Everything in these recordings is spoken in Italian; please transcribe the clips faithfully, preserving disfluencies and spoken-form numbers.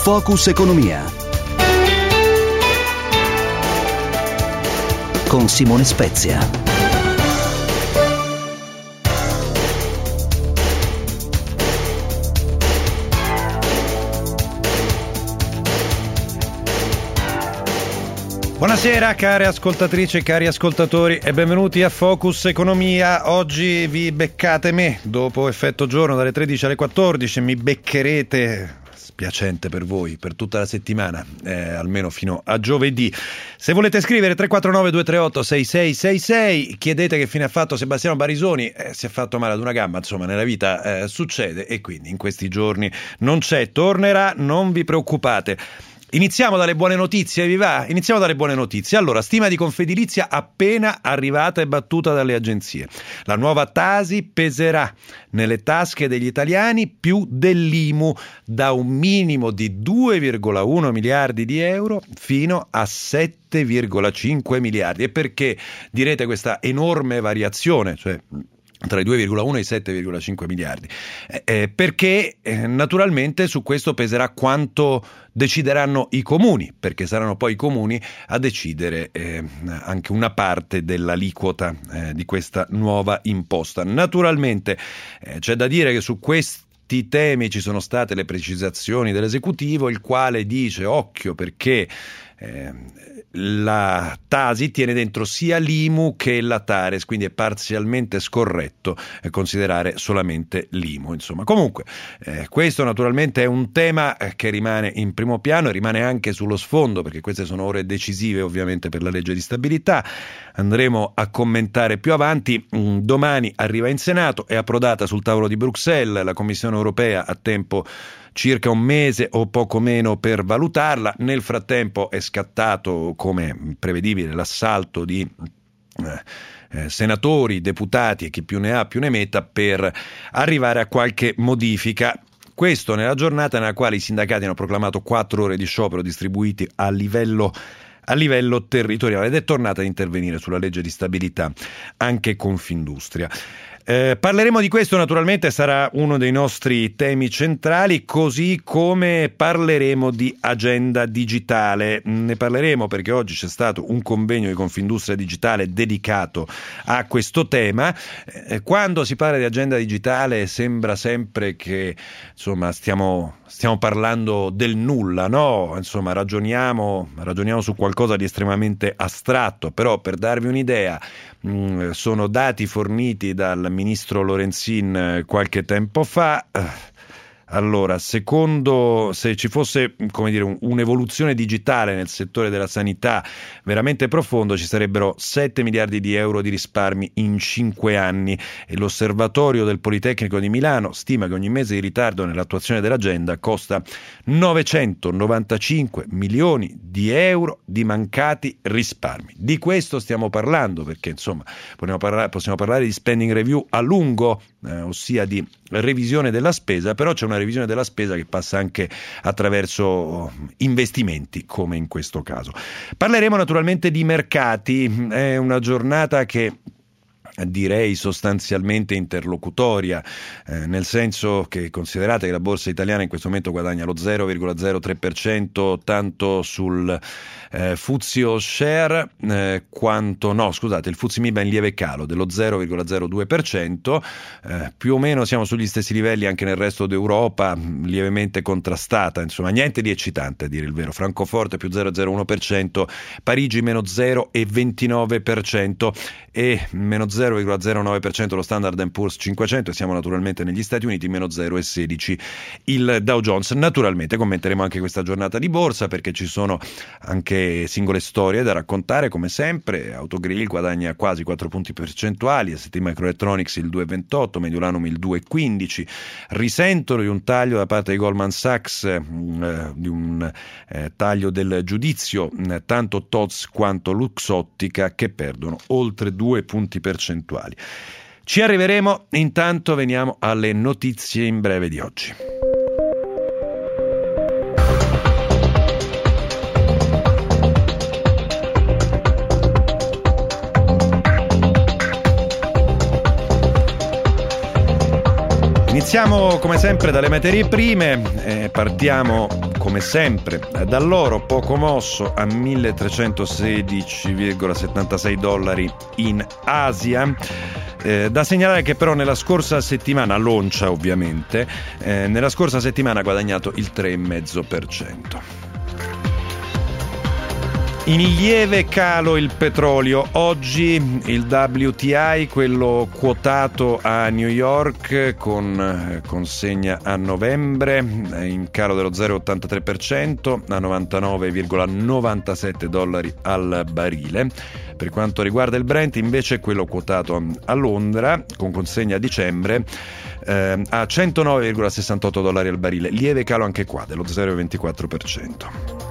Focus Economia con Simone Spezia. Buonasera care ascoltatrici e cari ascoltatori e benvenuti a Focus Economia. Oggi vi beccate me, dopo Effetto Giorno dalle tredici alle quattordici, mi beccherete, spiacente per voi, per tutta la settimana, eh, almeno fino a giovedì. Se volete scrivere tre quattro nove due tre otto sei sei sei sei, chiedete che fine ha fatto Sebastiano Barisoni, eh, si è fatto male ad una gamba, insomma nella vita eh, succede e quindi in questi giorni non c'è, tornerà, non vi preoccupate. Iniziamo dalle buone notizie, vi va? Iniziamo dalle buone notizie. Allora, stima di Confedilizia appena arrivata e battuta dalle agenzie. La nuova Tasi peserà nelle tasche degli italiani più dell'I M U, da un minimo di due virgola uno miliardi di euro fino a sette virgola cinque miliardi. E perché direte questa enorme variazione? Cioè tra i due virgola uno e i sette virgola cinque miliardi, eh, eh, perché eh, naturalmente su questo peserà quanto decideranno i comuni, perché saranno poi i comuni a decidere eh, anche una parte dell'aliquota eh, di questa nuova imposta. Naturalmente eh, c'è da dire che su questi temi ci sono state le precisazioni dell'esecutivo, il quale dice occhio perché Eh, la Tasi tiene dentro sia l'I M U che la Tares, quindi è parzialmente scorretto eh, considerare solamente l'I M U. Insomma, comunque eh, questo naturalmente è un tema eh, che rimane in primo piano e rimane anche sullo sfondo, perché queste sono ore decisive ovviamente per la legge di stabilità. Andremo a commentare più avanti. Mm, domani arriva in Senato, è approdata sul tavolo di Bruxelles, la Commissione europea ha tempo circa un mese o poco meno per valutarla. Nel frattempo è scattato, come prevedibile, l'assalto di eh, eh, senatori, deputati e chi più ne ha più ne metta per arrivare a qualche modifica. Questo nella giornata nella quale i sindacati hanno proclamato quattro ore di sciopero distribuiti a livello a livello territoriale ed è tornata ad intervenire sulla legge di stabilità anche Confindustria. Eh, parleremo di questo, naturalmente sarà uno dei nostri temi centrali, così come parleremo di agenda digitale. Ne parleremo perché oggi c'è stato un convegno di Confindustria Digitale dedicato a questo tema. Eh, quando si parla di agenda digitale sembra sempre che insomma stiamo, stiamo parlando del nulla, no? Insomma ragioniamo, ragioniamo su qualcosa di estremamente astratto, però per darvi un'idea mh, sono dati forniti dal ministro Lorenzin qualche tempo fa. Allora, secondo, se ci fosse, come dire, un, un'evoluzione digitale nel settore della sanità veramente profondo, ci sarebbero sette miliardi di euro di risparmi in cinque anni e l'Osservatorio del Politecnico di Milano stima che ogni mese di ritardo nell'attuazione dell'agenda costa novecentonovantacinque milioni di euro di mancati risparmi. Di questo stiamo parlando perché, insomma, possiamo parlare, possiamo parlare di spending review a lungo, eh, ossia di revisione della spesa, però c'è una revisione della spesa che passa anche attraverso investimenti, come in questo caso. Parleremo naturalmente di mercati, è una giornata che direi sostanzialmente interlocutoria, eh, nel senso che considerate che la borsa italiana in questo momento guadagna lo zero virgola zero tre per cento tanto sul eh, F T S E All Share eh, quanto no scusate il F T S E M I B A in lieve calo dello zero virgola zero due per cento, eh, più o meno siamo sugli stessi livelli anche nel resto d'Europa, lievemente contrastata, insomma niente di eccitante a dire il vero. Francoforte più zero virgola zero uno per cento, Parigi meno zero virgola ventinove per cento e meno zero virgola zero nove per cento lo Standard and Poor's cinquecento e siamo naturalmente negli Stati Uniti, meno zero virgola sedici il Dow Jones. Naturalmente commenteremo anche questa giornata di borsa perché ci sono anche singole storie da raccontare come sempre. Autogrill guadagna quasi quattro punti percentuali, S T Microelectronics il due virgola ventotto, Mediolanum il due virgola quindici, risentono di un taglio da parte di Goldman Sachs, eh, di un eh, taglio del giudizio, eh, tanto T O Z quanto Luxottica che perdono oltre due punti percentuali. Ci arriveremo, intanto veniamo alle notizie in breve di oggi. Iniziamo come sempre dalle materie prime, eh, partiamo come sempre dall'oro, poco mosso a milletrecentosedici virgola settantasei dollari in Asia. Eh, da segnalare che però nella scorsa settimana, Loncia ovviamente, eh, nella scorsa settimana ha guadagnato il tre virgola cinque per cento. In lieve calo il petrolio. Oggi il W T I, quello quotato a New York con consegna a novembre, in calo dello zero virgola ottantatré per cento a novantanove virgola novantasette dollari al barile. Per quanto riguarda il Brent, invece, quello quotato a Londra con consegna a dicembre eh, a centonove virgola sessantotto dollari al barile. Lieve calo anche qua dello zero virgola ventiquattro per cento.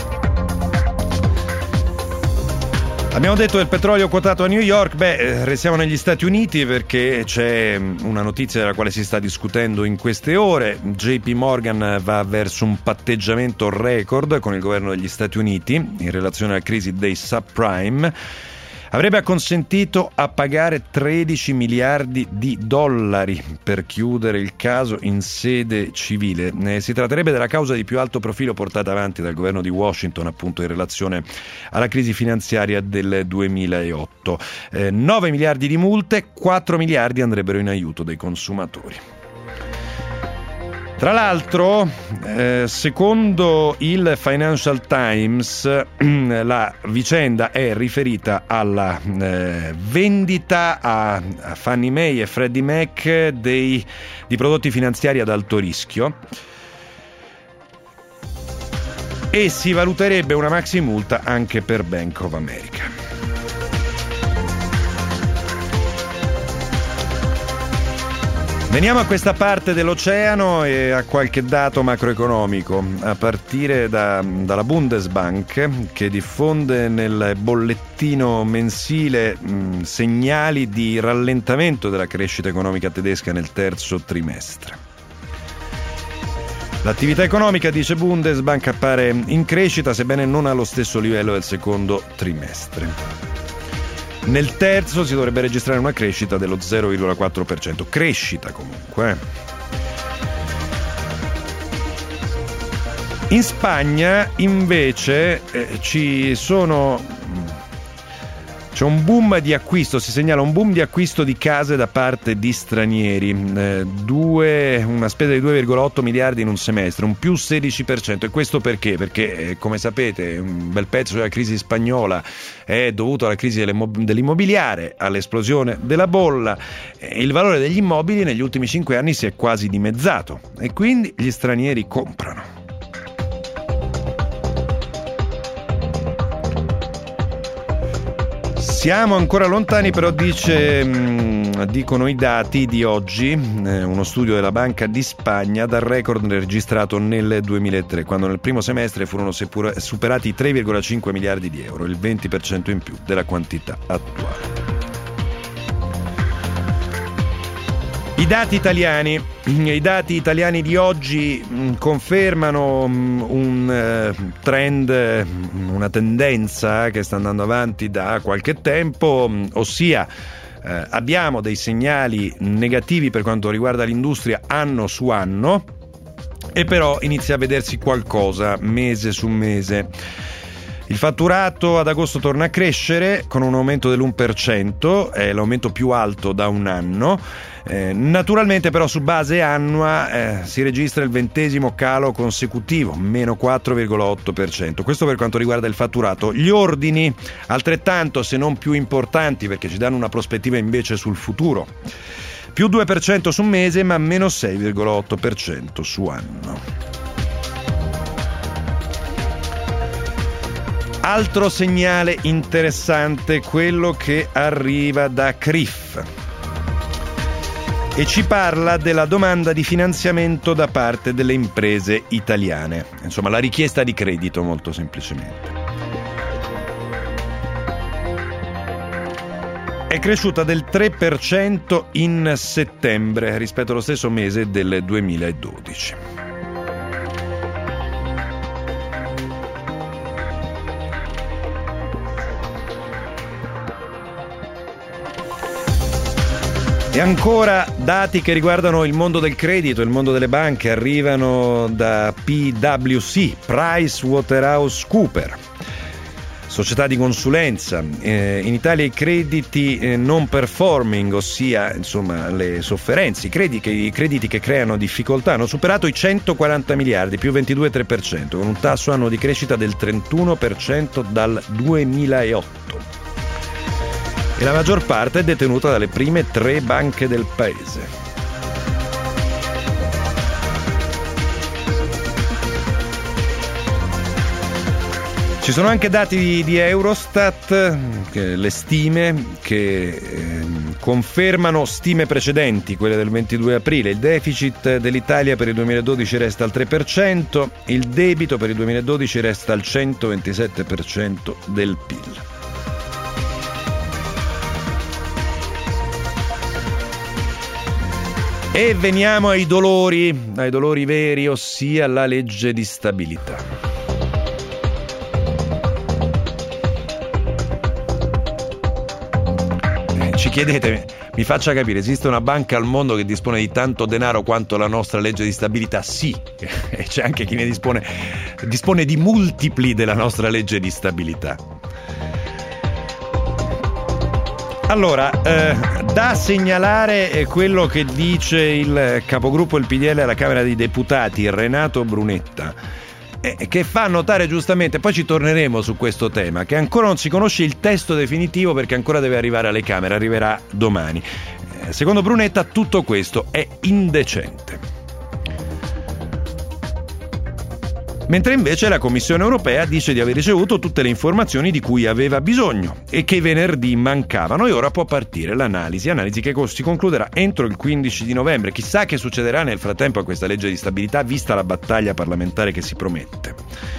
Abbiamo detto del petrolio quotato a New York. Beh, restiamo negli Stati Uniti perché c'è una notizia della quale si sta discutendo in queste ore. J P Morgan va verso un patteggiamento record con il governo degli Stati Uniti in relazione alla crisi dei subprime. Avrebbe acconsentito a pagare tredici miliardi di dollari per chiudere il caso in sede civile. Eh, si tratterebbe della causa di più alto profilo portata avanti dal governo di Washington, appunto in relazione alla crisi finanziaria del duemilaotto. Eh, nove miliardi di multe, quattro miliardi andrebbero in aiuto dei consumatori. Tra l'altro, eh, secondo il Financial Times, la vicenda è riferita alla eh, vendita a, a Fannie Mae e Freddie Mac dei, di prodotti finanziari ad alto rischio e si valuterebbe una maxi multa anche per Bank of America. Veniamo a questa parte dell'oceano e a qualche dato macroeconomico, a partire da, dalla Bundesbank, che diffonde nel bollettino mensile mh, segnali di rallentamento della crescita economica tedesca nel terzo trimestre. L'attività economica, dice Bundesbank, appare in crescita, sebbene non allo stesso livello del secondo trimestre. Nel terzo si dovrebbe registrare una crescita dello zero virgola quattro per cento. Crescita comunque. In Spagna invece eh, ci sono c'è un boom di acquisto, si segnala un boom di acquisto di case da parte di stranieri, eh, due, una spesa di due virgola otto miliardi in un semestre, un più sedici per cento. E questo perché? Perché eh, come sapete un bel pezzo della crisi spagnola è dovuto alla crisi dell'immobiliare, all'esplosione della bolla. Eh, il valore degli immobili negli ultimi cinque anni si è quasi dimezzato e quindi gli stranieri comprano. Siamo ancora lontani, però dice, mh, dicono i dati di oggi, eh, uno studio della Banca di Spagna, dal record registrato nel duemilatré, quando nel primo semestre furono sepura- superati i tre virgola cinque miliardi di euro, il venti per cento in più della quantità attuale. I dati italiani, i dati italiani di oggi mh, confermano mh, un uh, trend, mh, una tendenza che sta andando avanti da qualche tempo, mh, ossia eh, abbiamo dei segnali negativi per quanto riguarda l'industria anno su anno, e però inizia a vedersi qualcosa mese su mese. Il fatturato ad agosto torna a crescere con un aumento dell'uno per cento, è l'aumento più alto da un anno. Eh, naturalmente però su base annua eh, si registra il ventesimo calo consecutivo, meno quattro virgola otto per cento. Questo per quanto riguarda il fatturato. Gli ordini altrettanto, se non più importanti, perché ci danno una prospettiva invece sul futuro. Più due per cento su mese, ma meno sei virgola otto per cento su anno. Altro segnale interessante, quello che arriva da C R I F e ci parla della domanda di finanziamento da parte delle imprese italiane, insomma la richiesta di credito molto semplicemente. È cresciuta del tre per cento in settembre rispetto allo stesso mese del duemiladodici. E ancora dati che riguardano il mondo del credito, il mondo delle banche, arrivano da P W C, PricewaterhouseCoopers, società di consulenza. Eh, in Italia i crediti eh, non performing, ossia insomma le sofferenze, i crediti, i crediti che creano difficoltà, hanno superato i centoquaranta miliardi, più ventidue virgola tre per cento, con un tasso annuo di crescita del trentuno per cento dal duemilaotto. E la maggior parte è detenuta dalle prime tre banche del paese. Ci sono anche dati di, di Eurostat, che, le stime che eh, confermano stime precedenti, quelle del ventidue aprile. Il deficit dell'Italia per il duemiladodici resta al tre per cento, il debito per il duemiladodici resta al centoventisette per cento del P I L. E veniamo ai dolori, ai dolori veri, ossia la legge di stabilità. Eh, ci chiedete, mi faccia capire, esiste una banca al mondo che dispone di tanto denaro quanto la nostra legge di stabilità? Sì, e c'è anche chi ne dispone, dispone di multipli della nostra legge di stabilità. Allora, eh, da segnalare è quello che dice il capogruppo del P D L alla Camera dei Deputati, Renato Brunetta, eh, che fa notare giustamente, poi ci torneremo su questo tema, che ancora non si conosce il testo definitivo perché ancora deve arrivare alle Camere, arriverà domani. Eh, secondo Brunetta tutto questo è indecente. Mentre invece la Commissione europea dice di aver ricevuto tutte le informazioni di cui aveva bisogno e che venerdì mancavano, e ora può partire l'analisi, analisi che si concluderà entro il quindici di novembre. Chissà che succederà nel frattempo a questa legge di stabilità, vista la battaglia parlamentare che si promette.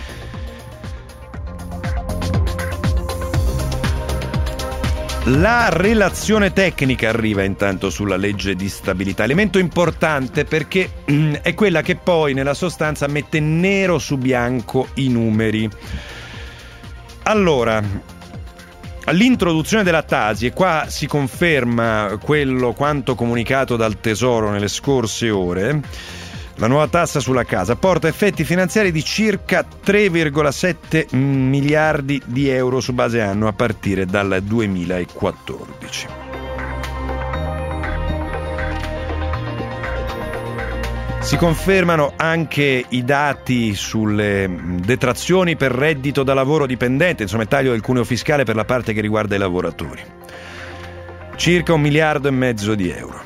La relazione tecnica arriva intanto sulla legge di stabilità, elemento importante perché mm, è quella che poi nella sostanza mette nero su bianco i numeri. Allora, l'introduzione della Tasi, e qua si conferma quello quanto comunicato dal Tesoro nelle scorse ore. La nuova tassa sulla casa porta effetti finanziari di circa tre virgola sette miliardi di euro su base annua a partire dal duemilaquattordici. Si confermano anche i dati sulle detrazioni per reddito da lavoro dipendente, insomma il taglio del cuneo fiscale per la parte che riguarda i lavoratori. Circa un miliardo e mezzo di euro.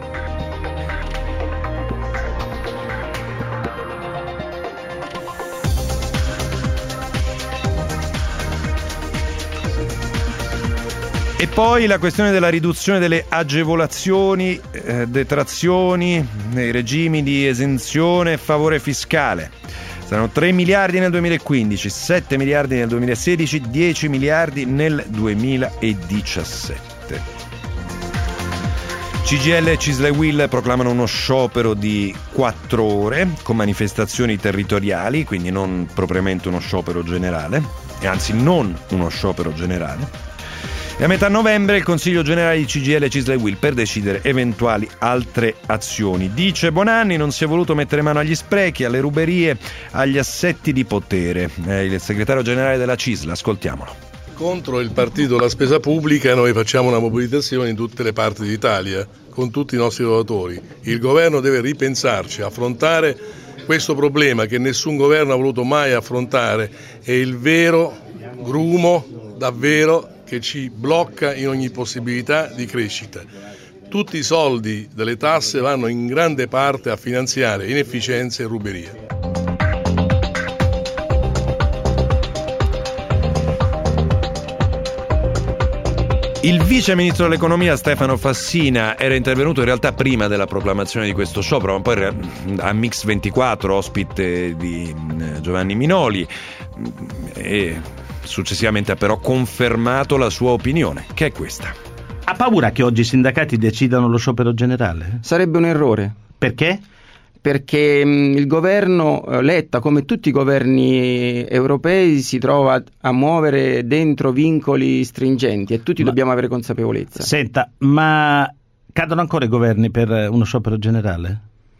E poi la questione della riduzione delle agevolazioni, eh, detrazioni, nei regimi di esenzione e favore fiscale. Saranno tre miliardi nel duemilaquindici, sette miliardi nel duemilasedici, dieci miliardi nel duemiladiciassette. C G I L e Cisle Will proclamano uno sciopero di quattro ore con manifestazioni territoriali, quindi non propriamente uno sciopero generale, e anzi non uno sciopero generale. E a metà novembre il Consiglio Generale di C G I L e Cisle Will per decidere eventuali altre azioni. Dice Bonanni, non si è voluto mettere mano agli sprechi, alle ruberie, agli assetti di potere. Eh, il segretario generale della Cisle, ascoltiamolo. Contro il partito della spesa pubblica noi facciamo una mobilitazione in tutte le parti d'Italia con tutti i nostri lavoratori. Il governo deve ripensarci, affrontare questo problema che nessun governo ha voluto mai affrontare, è il vero grumo davvero che ci blocca in ogni possibilità di crescita. Tutti i soldi delle tasse vanno in grande parte a finanziare inefficienze e ruberie. Il vice ministro dell'economia Stefano Fassina era intervenuto in realtà prima della proclamazione di questo sciopero, ma poi a Mix ventiquattro, ospite di Giovanni Minoli, e successivamente ha però confermato la sua opinione, che è questa. Ha paura che oggi i sindacati decidano lo sciopero generale? Sarebbe un errore. Perché? Perché mh, il governo Letta, come tutti i governi europei, si trova a muovere dentro vincoli stringenti e tutti ma, dobbiamo avere consapevolezza. Senta, ma Cadono ancora i governi per uno sciopero generale?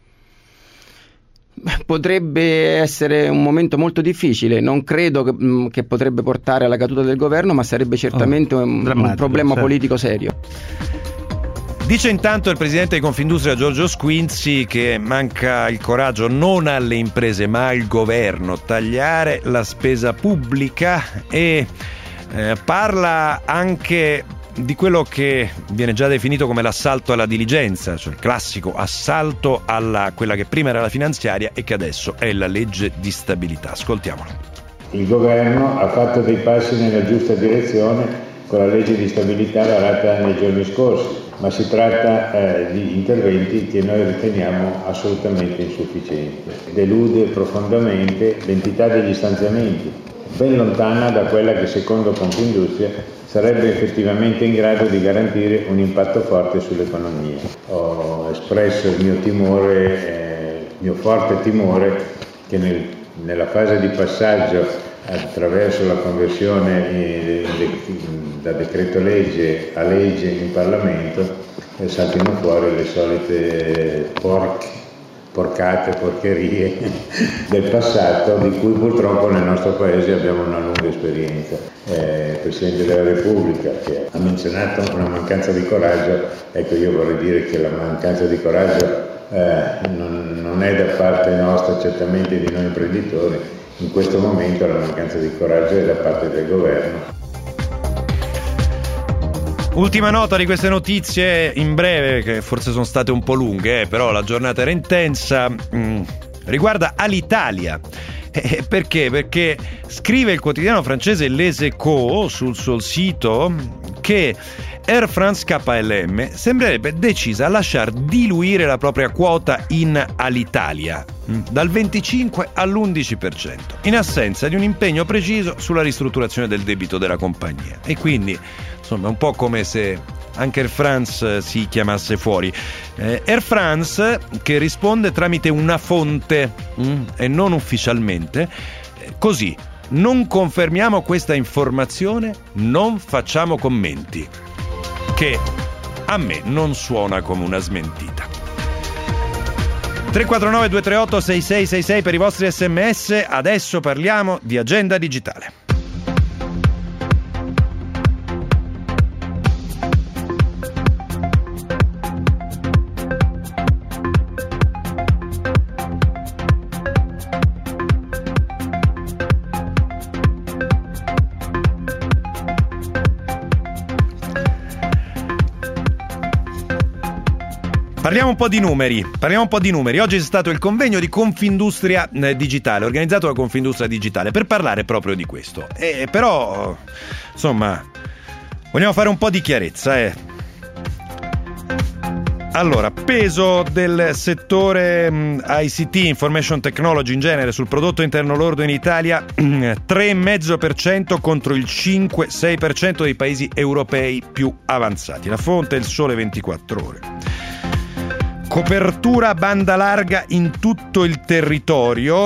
Potrebbe essere un momento molto difficile, non credo che, che potrebbe portare alla caduta del governo, ma sarebbe certamente oh, un, un problema certo. politico serio. Dice intanto il presidente di Confindustria Giorgio Squinzi che manca il coraggio non alle imprese ma al governo tagliare la spesa pubblica e eh, parla anche di quello che viene già definito come l'assalto alla diligenza, cioè il classico assalto alla quella che prima era la finanziaria e che adesso è la legge di stabilità. Ascoltiamolo. Il governo ha fatto dei passi nella giusta direzione con la legge di stabilità varata nei giorni scorsi, ma si tratta eh, di interventi che noi riteniamo assolutamente insufficienti. Delude profondamente l'entità degli stanziamenti, ben lontana da quella che secondo Confindustria sarebbe effettivamente in grado di garantire un impatto forte sull'economia. Ho espresso il mio timore, eh, il mio forte timore che nel, nella fase di passaggio attraverso la conversione eh, de, da decreto legge a legge in Parlamento eh, saltino fuori le solite porche, porcate, porcherie del passato di cui purtroppo nel nostro Paese abbiamo una lunga esperienza. Eh, il Presidente della Repubblica che ha menzionato una mancanza di coraggio, ecco io vorrei dire che la mancanza di coraggio eh, non, non è da parte nostra, certamente di noi imprenditori. In questo momento la mancanza di coraggio è da parte del governo. Ultima nota di queste notizie in breve, che forse sono state un po' lunghe, eh, però la giornata era intensa, mm, riguarda Alitalia. Eh, perché? Perché scrive il quotidiano francese Les Echos sul suo sito che Air France K L M sembrerebbe decisa a lasciar diluire la propria quota in Alitalia dal venticinque all'undici per cento in assenza di un impegno preciso sulla ristrutturazione del debito della compagnia. E quindi insomma è un po' come se anche Air France si chiamasse fuori. eh, Air France che risponde tramite una fonte mh, e non ufficialmente eh, così: non confermiamo questa informazione, non facciamo commenti, che a me non suona come una smentita. tre quattro nove due tre otto sei sei sei sei per i vostri sms. Adesso parliamo di agenda digitale. Parliamo un po' di numeri, parliamo un po' di numeri. Oggi c'è stato il convegno di Confindustria Digitale, organizzato da Confindustria Digitale, per parlare proprio di questo. E però, insomma, vogliamo fare un po' di chiarezza, eh. Allora, peso del settore I C T, Information Technology in genere, sul prodotto interno lordo in Italia, tre virgola cinque per cento contro il cinque sei per cento dei paesi europei più avanzati. La fonte è il Sole ventiquattro Ore. Copertura banda larga in tutto il territorio,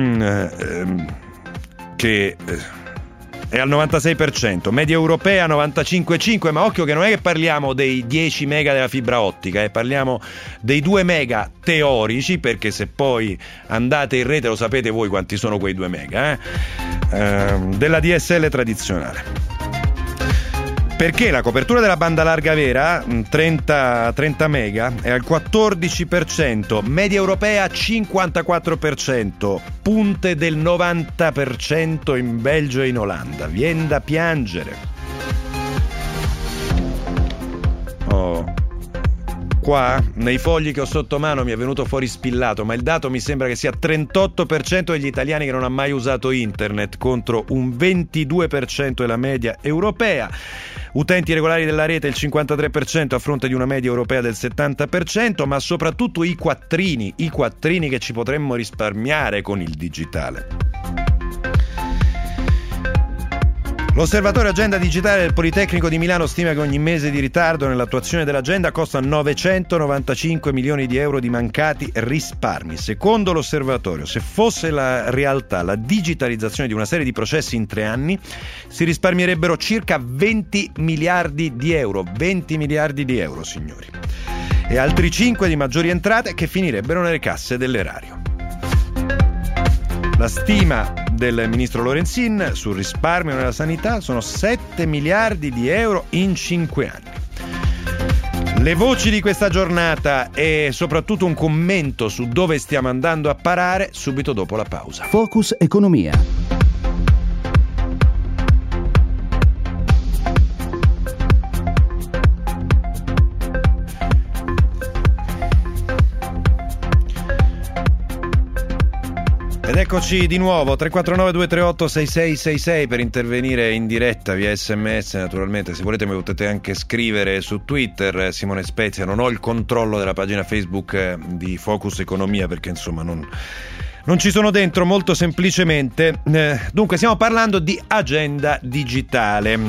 che è al novantasei per cento, media europea novantacinque virgola cinque, ma occhio che non è che parliamo dei dieci mega della fibra ottica, eh, parliamo dei due mega teorici, perché se poi andate in rete lo sapete voi quanti sono quei due mega, eh? Eh, della D S L tradizionale. Perché la copertura della banda larga vera, trenta, trenta mega, è al quattordici per cento, media europea cinquantaquattro per cento, punte del novanta per cento in Belgio e in Olanda. Vien da piangere. Oh. Qua, nei fogli che ho sotto mano, mi è venuto fuori spillato, ma il dato mi sembra che sia trentotto per cento degli italiani che non ha mai usato internet, contro un ventidue per cento della media europea. Utenti regolari della rete il cinquantatré per cento a fronte di una media europea del settanta per cento, ma soprattutto i quattrini, i quattrini che ci potremmo risparmiare con il digitale. L'Osservatorio Agenda Digitale del Politecnico di Milano stima che ogni mese di ritardo nell'attuazione dell'agenda costa novecentonovantacinque milioni di euro di mancati risparmi. Secondo l'Osservatorio, se fosse la realtà la digitalizzazione di una serie di processi in tre anni, si risparmierebbero circa venti miliardi di euro. venti miliardi di euro, signori. e altri cinque di maggiori entrate che finirebbero nelle casse dell'erario. La stima del ministro Lorenzin sul risparmio nella sanità sono sette miliardi di euro in cinque anni. Le voci di questa giornata e soprattutto un commento su dove stiamo andando a parare subito dopo la pausa. Focus Economia. Ed eccoci di nuovo, tre quattro nove due tre otto sei sei sei sei per intervenire in diretta via sms, naturalmente se volete mi potete anche scrivere su Twitter, Simone Spezia, non ho il controllo della pagina Facebook di Focus Economia perché insomma non, non ci sono dentro, molto semplicemente. Eh, dunque stiamo parlando di agenda digitale.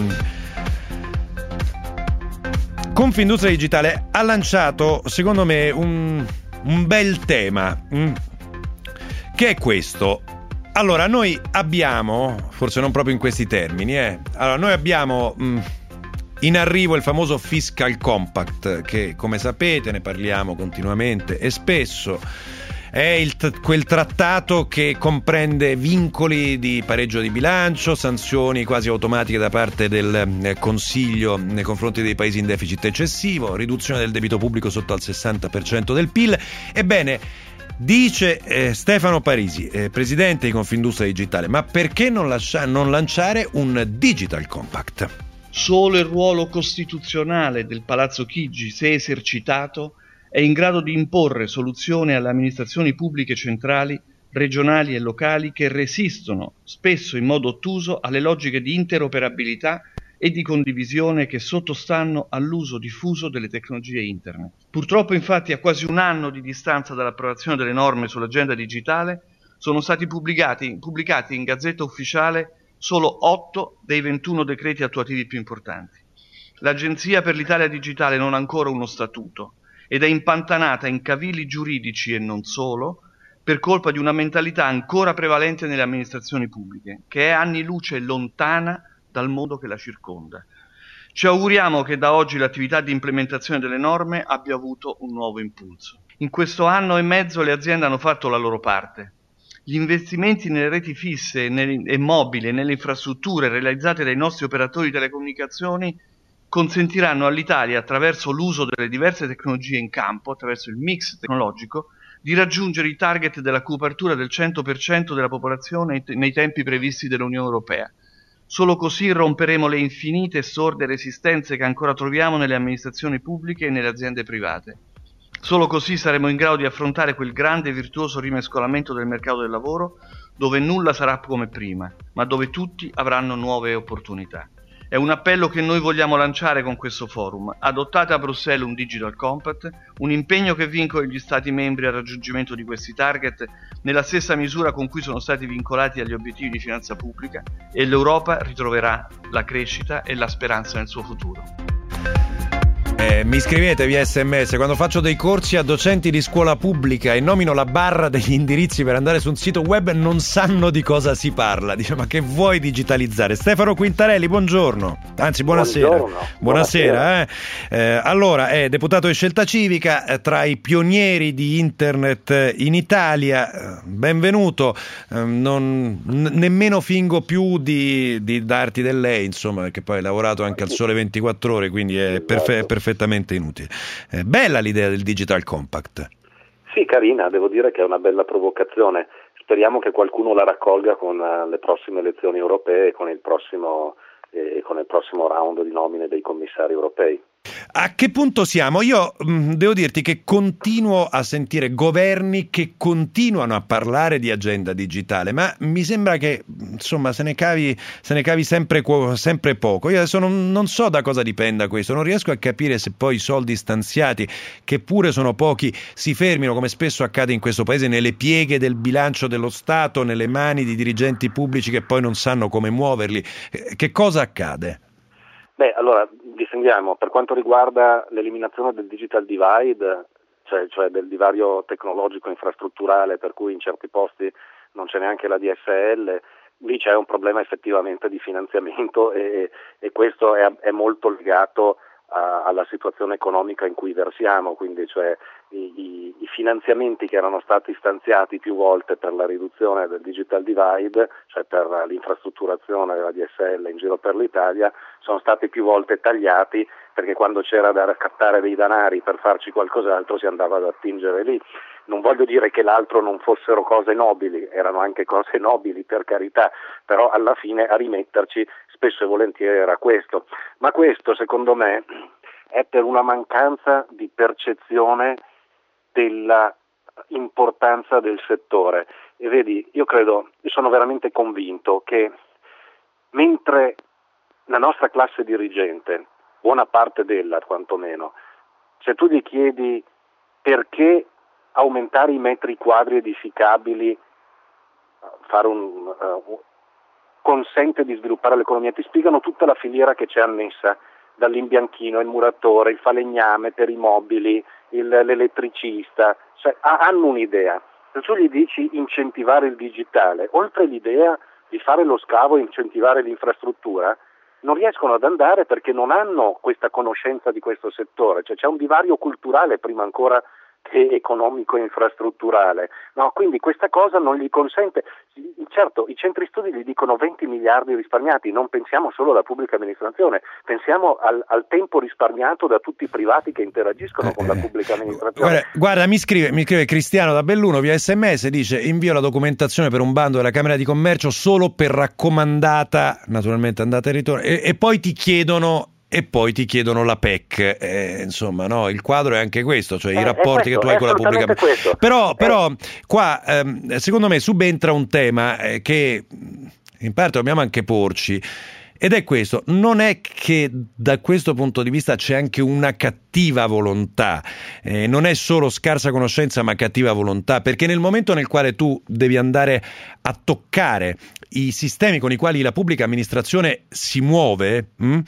Confindustria Digitale ha lanciato secondo me un, un bel tema. Mm. Che è questo? Allora, noi abbiamo, forse non proprio in questi termini, eh. Allora, noi abbiamo mh, in arrivo il famoso Fiscal Compact, che come sapete ne parliamo continuamente e spesso è il, quel trattato che comprende vincoli di pareggio di bilancio, sanzioni quasi automatiche da parte del eh, Consiglio nei confronti dei paesi in deficit eccessivo, riduzione del debito pubblico sotto al sessanta per cento del P I L. Ebbene, dice eh, Stefano Parisi, eh, presidente di Confindustria Digitale, ma perché non, lascia, non lanciare un Digital Compact? Solo il ruolo costituzionale del Palazzo Chigi, se esercitato, è in grado di imporre soluzioni alle amministrazioni pubbliche centrali, regionali e locali che resistono, spesso in modo ottuso, alle logiche di interoperabilità e di condivisione che sottostanno all'uso diffuso delle tecnologie internet. Purtroppo, infatti, a quasi un anno di distanza dall'approvazione delle norme sull'agenda digitale, sono stati pubblicati, pubblicati in Gazzetta Ufficiale solo otto dei ventuno decreti attuativi più importanti. L'Agenzia per l'Italia Digitale non ha ancora uno statuto ed è impantanata in cavilli giuridici e non solo, per colpa di una mentalità ancora prevalente nelle amministrazioni pubbliche, che è anni luce lontana dal mondo che la circonda. Ci auguriamo che da oggi l'attività di implementazione delle norme abbia avuto un nuovo impulso. In questo anno e mezzo le aziende hanno fatto la loro parte. Gli investimenti nelle reti fisse e mobili e nelle infrastrutture realizzate dai nostri operatori di telecomunicazioni consentiranno all'Italia, attraverso l'uso delle diverse tecnologie in campo, attraverso il mix tecnologico, di raggiungere i target della copertura del cento per cento della popolazione nei tempi previsti dall'Unione Europea. Solo così romperemo le infinite e sorde resistenze che ancora troviamo nelle amministrazioni pubbliche e nelle aziende private. Solo così saremo in grado di affrontare quel grande e virtuoso rimescolamento del mercato del lavoro, dove nulla sarà come prima, ma dove tutti avranno nuove opportunità. È un appello che noi vogliamo lanciare con questo forum. Adottate a Bruxelles un Digital Compact, un impegno che vincoli gli Stati membri al raggiungimento di questi target nella stessa misura con cui sono stati vincolati agli obiettivi di finanza pubblica, e l'Europa ritroverà la crescita e la speranza nel suo futuro. Eh, mi scrivete via sms, quando faccio dei corsi a docenti di scuola pubblica e nomino la barra degli indirizzi per andare su un sito web, non sanno di cosa si parla. Dice, ma che vuoi digitalizzare? Stefano Quintarelli, buongiorno. Anzi, buonasera. Buongiorno. Buonasera. Buonasera. Eh. Eh, allora, è deputato di Scelta Civica, eh, tra i pionieri di internet in Italia. Benvenuto. Eh, non, n- nemmeno fingo più di, di darti del lei, insomma, perché poi hai lavorato anche al Sole ventiquattro Ore, quindi è perfe- perfetto. perfettamente inutile. Eh, bella l'idea del Digital Compact. Sì, carina, devo dire che è una bella provocazione. Speriamo che qualcuno la raccolga con uh, le prossime elezioni europee e con il prossimo e con il prossimo round di nomine dei commissari europei. A che punto siamo? Io mh, devo dirti che continuo a sentire governi che continuano a parlare di agenda digitale, ma mi sembra che insomma se ne cavi, se ne cavi sempre, sempre poco. Io adesso non, non so da cosa dipenda questo, non riesco a capire se poi i soldi stanziati, che pure sono pochi, si fermino, come spesso accade in questo paese, nelle pieghe del bilancio dello Stato, nelle mani di dirigenti pubblici che poi non sanno come muoverli. Che cosa accade? Beh, allora distinguiamo per quanto riguarda l'eliminazione del digital divide, cioè, cioè del divario tecnologico infrastrutturale, per cui in certi posti non c'è neanche la D S L, lì c'è un problema effettivamente di finanziamento e, e questo è, è molto legato a, alla situazione economica in cui versiamo, quindi cioè i, i, i finanziamenti che erano stati stanziati più volte per la riduzione del digital divide, cioè per l'infrastrutturazione della D S L in giro per l'Italia, sono stati più volte tagliati, perché quando c'era da raccattare dei denari per farci qualcos'altro si andava ad attingere lì. Non voglio dire che l'altro non fossero cose nobili, erano anche cose nobili per carità, però alla fine a rimetterci spesso e volentieri era questo. Ma questo secondo me è per una mancanza di percezione della importanza del settore. E vedi, io credo, io sono veramente convinto che mentre la nostra classe dirigente, buona parte della quantomeno, se tu gli chiedi perché aumentare i metri quadri edificabili, fare un, uh, consente di sviluppare l'economia, ti spiegano tutta la filiera che c'è annessa, dall'imbianchino, il muratore, il falegname per i mobili, il, l'elettricista, cioè, hanno un'idea. Se tu gli dici incentivare il digitale, oltre l'idea di fare lo scavo e incentivare l'infrastruttura, non riescono ad andare perché non hanno questa conoscenza di questo settore, cioè c'è un divario culturale prima ancora che economico e infrastrutturale, no? Quindi questa cosa non gli consente. Certo, i centri studi gli dicono venti miliardi risparmiati, non pensiamo solo alla pubblica amministrazione, pensiamo al, al tempo risparmiato da tutti i privati che interagiscono eh, con la pubblica amministrazione. Guarda, guarda mi, scrive, mi scrive Cristiano da Belluno via sms, dice: invio la documentazione per un bando della Camera di Commercio solo per raccomandata, naturalmente andata e ritorno, e, e poi ti chiedono e poi ti chiedono la P E C, eh, insomma, no, il quadro è anche questo, cioè eh, i rapporti questo, che tu hai con la pubblica amministrazione. Però, però eh. qua ehm, secondo me subentra un tema eh, che in parte dobbiamo anche porci, ed è questo: non è che da questo punto di vista c'è anche una cattiva volontà, eh, non è solo scarsa conoscenza ma cattiva volontà, perché nel momento nel quale tu devi andare a toccare i sistemi con i quali la pubblica amministrazione si muove, mh,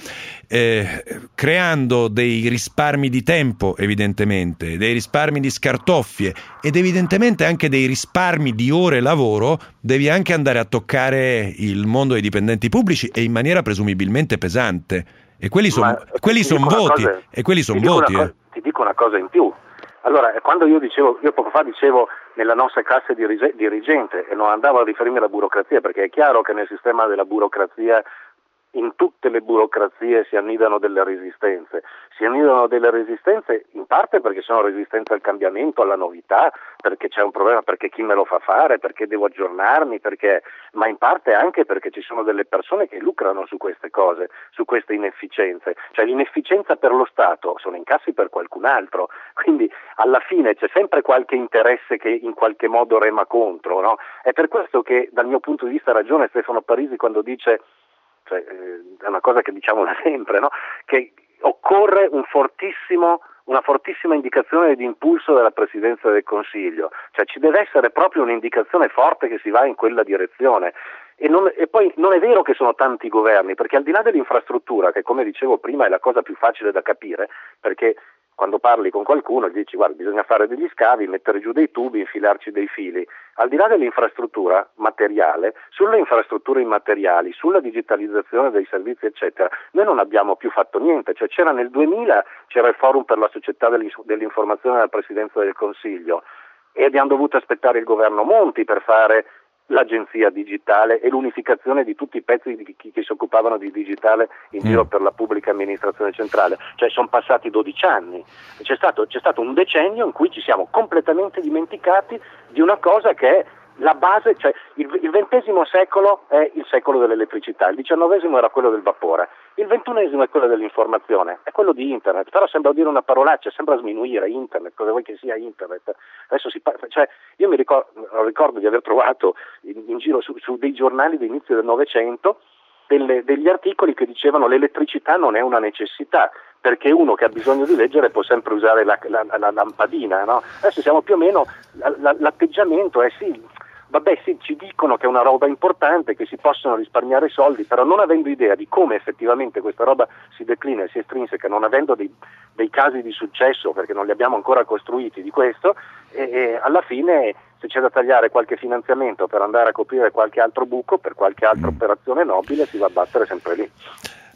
eh, creando dei risparmi di tempo, evidentemente, dei risparmi di scartoffie ed evidentemente anche dei risparmi di ore lavoro, devi anche andare a toccare il mondo dei dipendenti pubblici, e in maniera presumibilmente pesante. E quelli sono son voti, cosa, e quelli sono voti. Cosa, eh. Ti dico una cosa in più. Allora, quando io dicevo, io poco fa dicevo nella nostra classe dirigente, e non andavo a riferirmi alla burocrazia, perché è chiaro che nel sistema della burocrazia, in tutte le burocrazie si annidano delle resistenze, si annidano delle resistenze in parte perché sono resistenze al cambiamento, alla novità, perché c'è un problema, perché chi me lo fa fare, perché devo aggiornarmi, perché, ma in parte anche perché ci sono delle persone che lucrano su queste cose, su queste inefficienze, cioè l'inefficienza per lo Stato sono incassi per qualcun altro, quindi alla fine c'è sempre qualche interesse che in qualche modo rema contro, no? È per questo che dal mio punto di vista ha ragione Stefano Parisi quando dice, cioè, eh, è una cosa che diciamo da sempre, no? Che occorre un fortissimo, una fortissima indicazione di impulso della Presidenza del Consiglio, cioè ci deve essere proprio un'indicazione forte che si va in quella direzione. E, non, e poi non è vero che sono tanti governi, perché al di là dell'infrastruttura, che come dicevo prima è la cosa più facile da capire, perché quando parli con qualcuno gli dici guarda bisogna fare degli scavi, mettere giù dei tubi, infilarci dei fili. Al di là dell'infrastruttura materiale, sulle infrastrutture immateriali, sulla digitalizzazione dei servizi eccetera, noi non abbiamo più fatto niente. Cioè c'era nel duemila, c'era il forum per la società dell'informazione della Presidenza del Consiglio e abbiamo dovuto aspettare il governo Monti per fare l'agenzia digitale e l'unificazione di tutti i pezzi di chi, chi si occupavano di digitale in giro per la pubblica amministrazione centrale, cioè sono passati dodici anni, c'è stato, c'è stato un decennio in cui ci siamo completamente dimenticati di una cosa che è la base, cioè il, il ventesimo secolo è il secolo dell'elettricità, il diciannovesimo era quello del vapore, il ventunesimo è quello dell'informazione, è quello di internet, però sembra dire una parolaccia, sembra sminuire internet, cosa vuoi che sia internet, adesso si parla, cioè io mi ricordo, ricordo di aver trovato in, in giro su, su dei giornali dell'inizio del Novecento delle, degli articoli che dicevano l'elettricità non è una necessità, perché uno che ha bisogno di leggere può sempre usare la, la, la lampadina, no? Adesso siamo più o meno, la, l'atteggiamento è sì, vabbè sì, ci dicono che è una roba importante, che si possono risparmiare soldi, però non avendo idea di come effettivamente questa roba si declina e si estrinseca, non avendo dei, dei casi di successo, perché non li abbiamo ancora costruiti di questo, e, e alla fine se c'è da tagliare qualche finanziamento per andare a coprire qualche altro buco, per qualche altra operazione nobile, si va a battere sempre lì.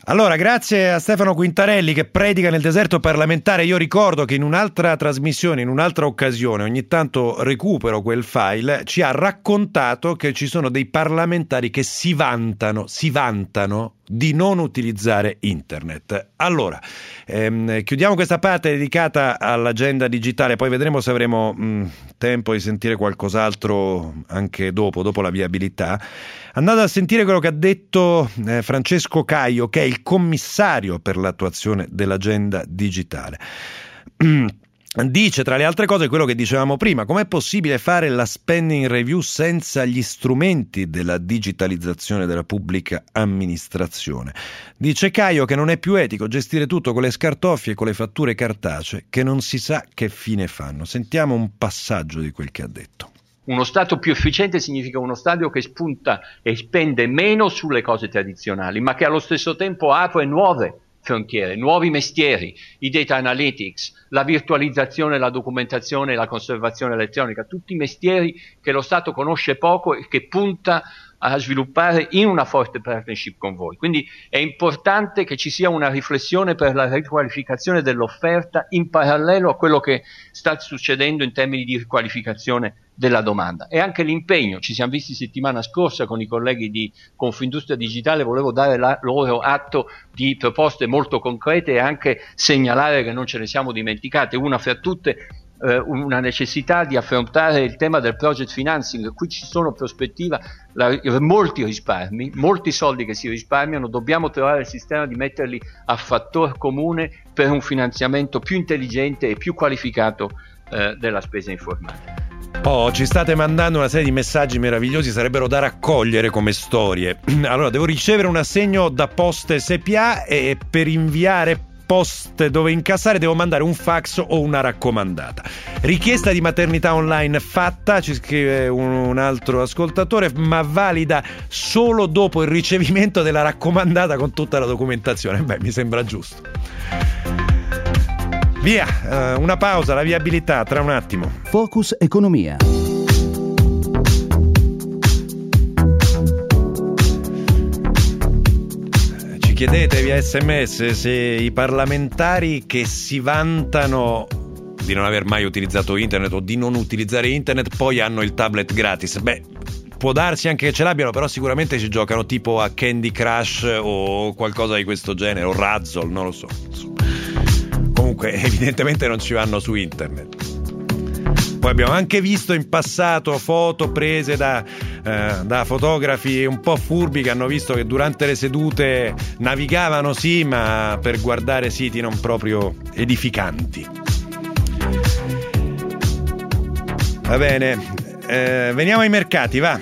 Allora, grazie a Stefano Quintarelli che predica nel deserto parlamentare. Io ricordo che in un'altra trasmissione, in un'altra occasione, ogni tanto recupero quel file, ci ha raccontato che ci sono dei parlamentari che si vantano, si vantano di non utilizzare internet. Allora, ehm, chiudiamo questa parte dedicata all'agenda digitale, poi vedremo se avremo mh, tempo di sentire qualcos'altro anche dopo, dopo la viabilità. Andate a sentire quello che ha detto eh, Francesco Caio, che è il commissario per l'attuazione dell'agenda digitale. Dice, tra le altre cose, quello che dicevamo prima: com'è possibile fare la spending review senza gli strumenti della digitalizzazione della pubblica amministrazione? Dice Caio che non è più etico gestire tutto con le scartoffie e con le fatture cartacee che non si sa che fine fanno. Sentiamo un passaggio di quel che ha detto. Uno Stato più efficiente significa uno Stato che spunta e spende meno sulle cose tradizionali, ma che allo stesso tempo apre nuove frontiere, nuovi mestieri, i data analytics, la virtualizzazione, la documentazione, la conservazione elettronica, tutti mestieri che lo Stato conosce poco e che punta a sviluppare in una forte partnership con voi. Quindi è importante che ci sia una riflessione per la riqualificazione dell'offerta in parallelo a quello che sta succedendo in termini di riqualificazione della domanda. E anche l'impegno, ci siamo visti settimana scorsa con i colleghi di Confindustria Digitale, volevo dare la, loro atto di proposte molto concrete e anche segnalare che non ce ne siamo dimenticate, una fra tutte eh, una necessità di affrontare il tema del project financing. Qui ci sono prospettiva, la, molti risparmi, molti soldi che si risparmiano, dobbiamo trovare il sistema di metterli a fattor comune per un finanziamento più intelligente e più qualificato eh, della spesa informatica. Oh, ci state mandando una serie di messaggi meravigliosi, sarebbero da raccogliere come storie. Allora, devo ricevere un assegno da Poste S P A e per inviare poste dove incassare devo mandare un fax o una raccomandata. Richiesta di maternità online fatta, ci scrive un altro ascoltatore, ma valida solo dopo il ricevimento della raccomandata con tutta la documentazione. Beh, mi sembra giusto. Via, una pausa, la viabilità tra un attimo. Focus Economia. Ci chiedete via sms se i parlamentari che si vantano di non aver mai utilizzato internet o di non utilizzare internet poi hanno il tablet gratis. Beh, può darsi anche che ce l'abbiano, però sicuramente ci giocano tipo a Candy Crush o qualcosa di questo genere, o Razzle, non lo so. Comunque evidentemente non ci vanno su internet. Poi abbiamo anche visto in passato foto prese da, eh, da fotografi un po' furbi che hanno visto che durante le sedute navigavano sì, ma per guardare siti non proprio edificanti. Va bene, eh, veniamo ai mercati, va.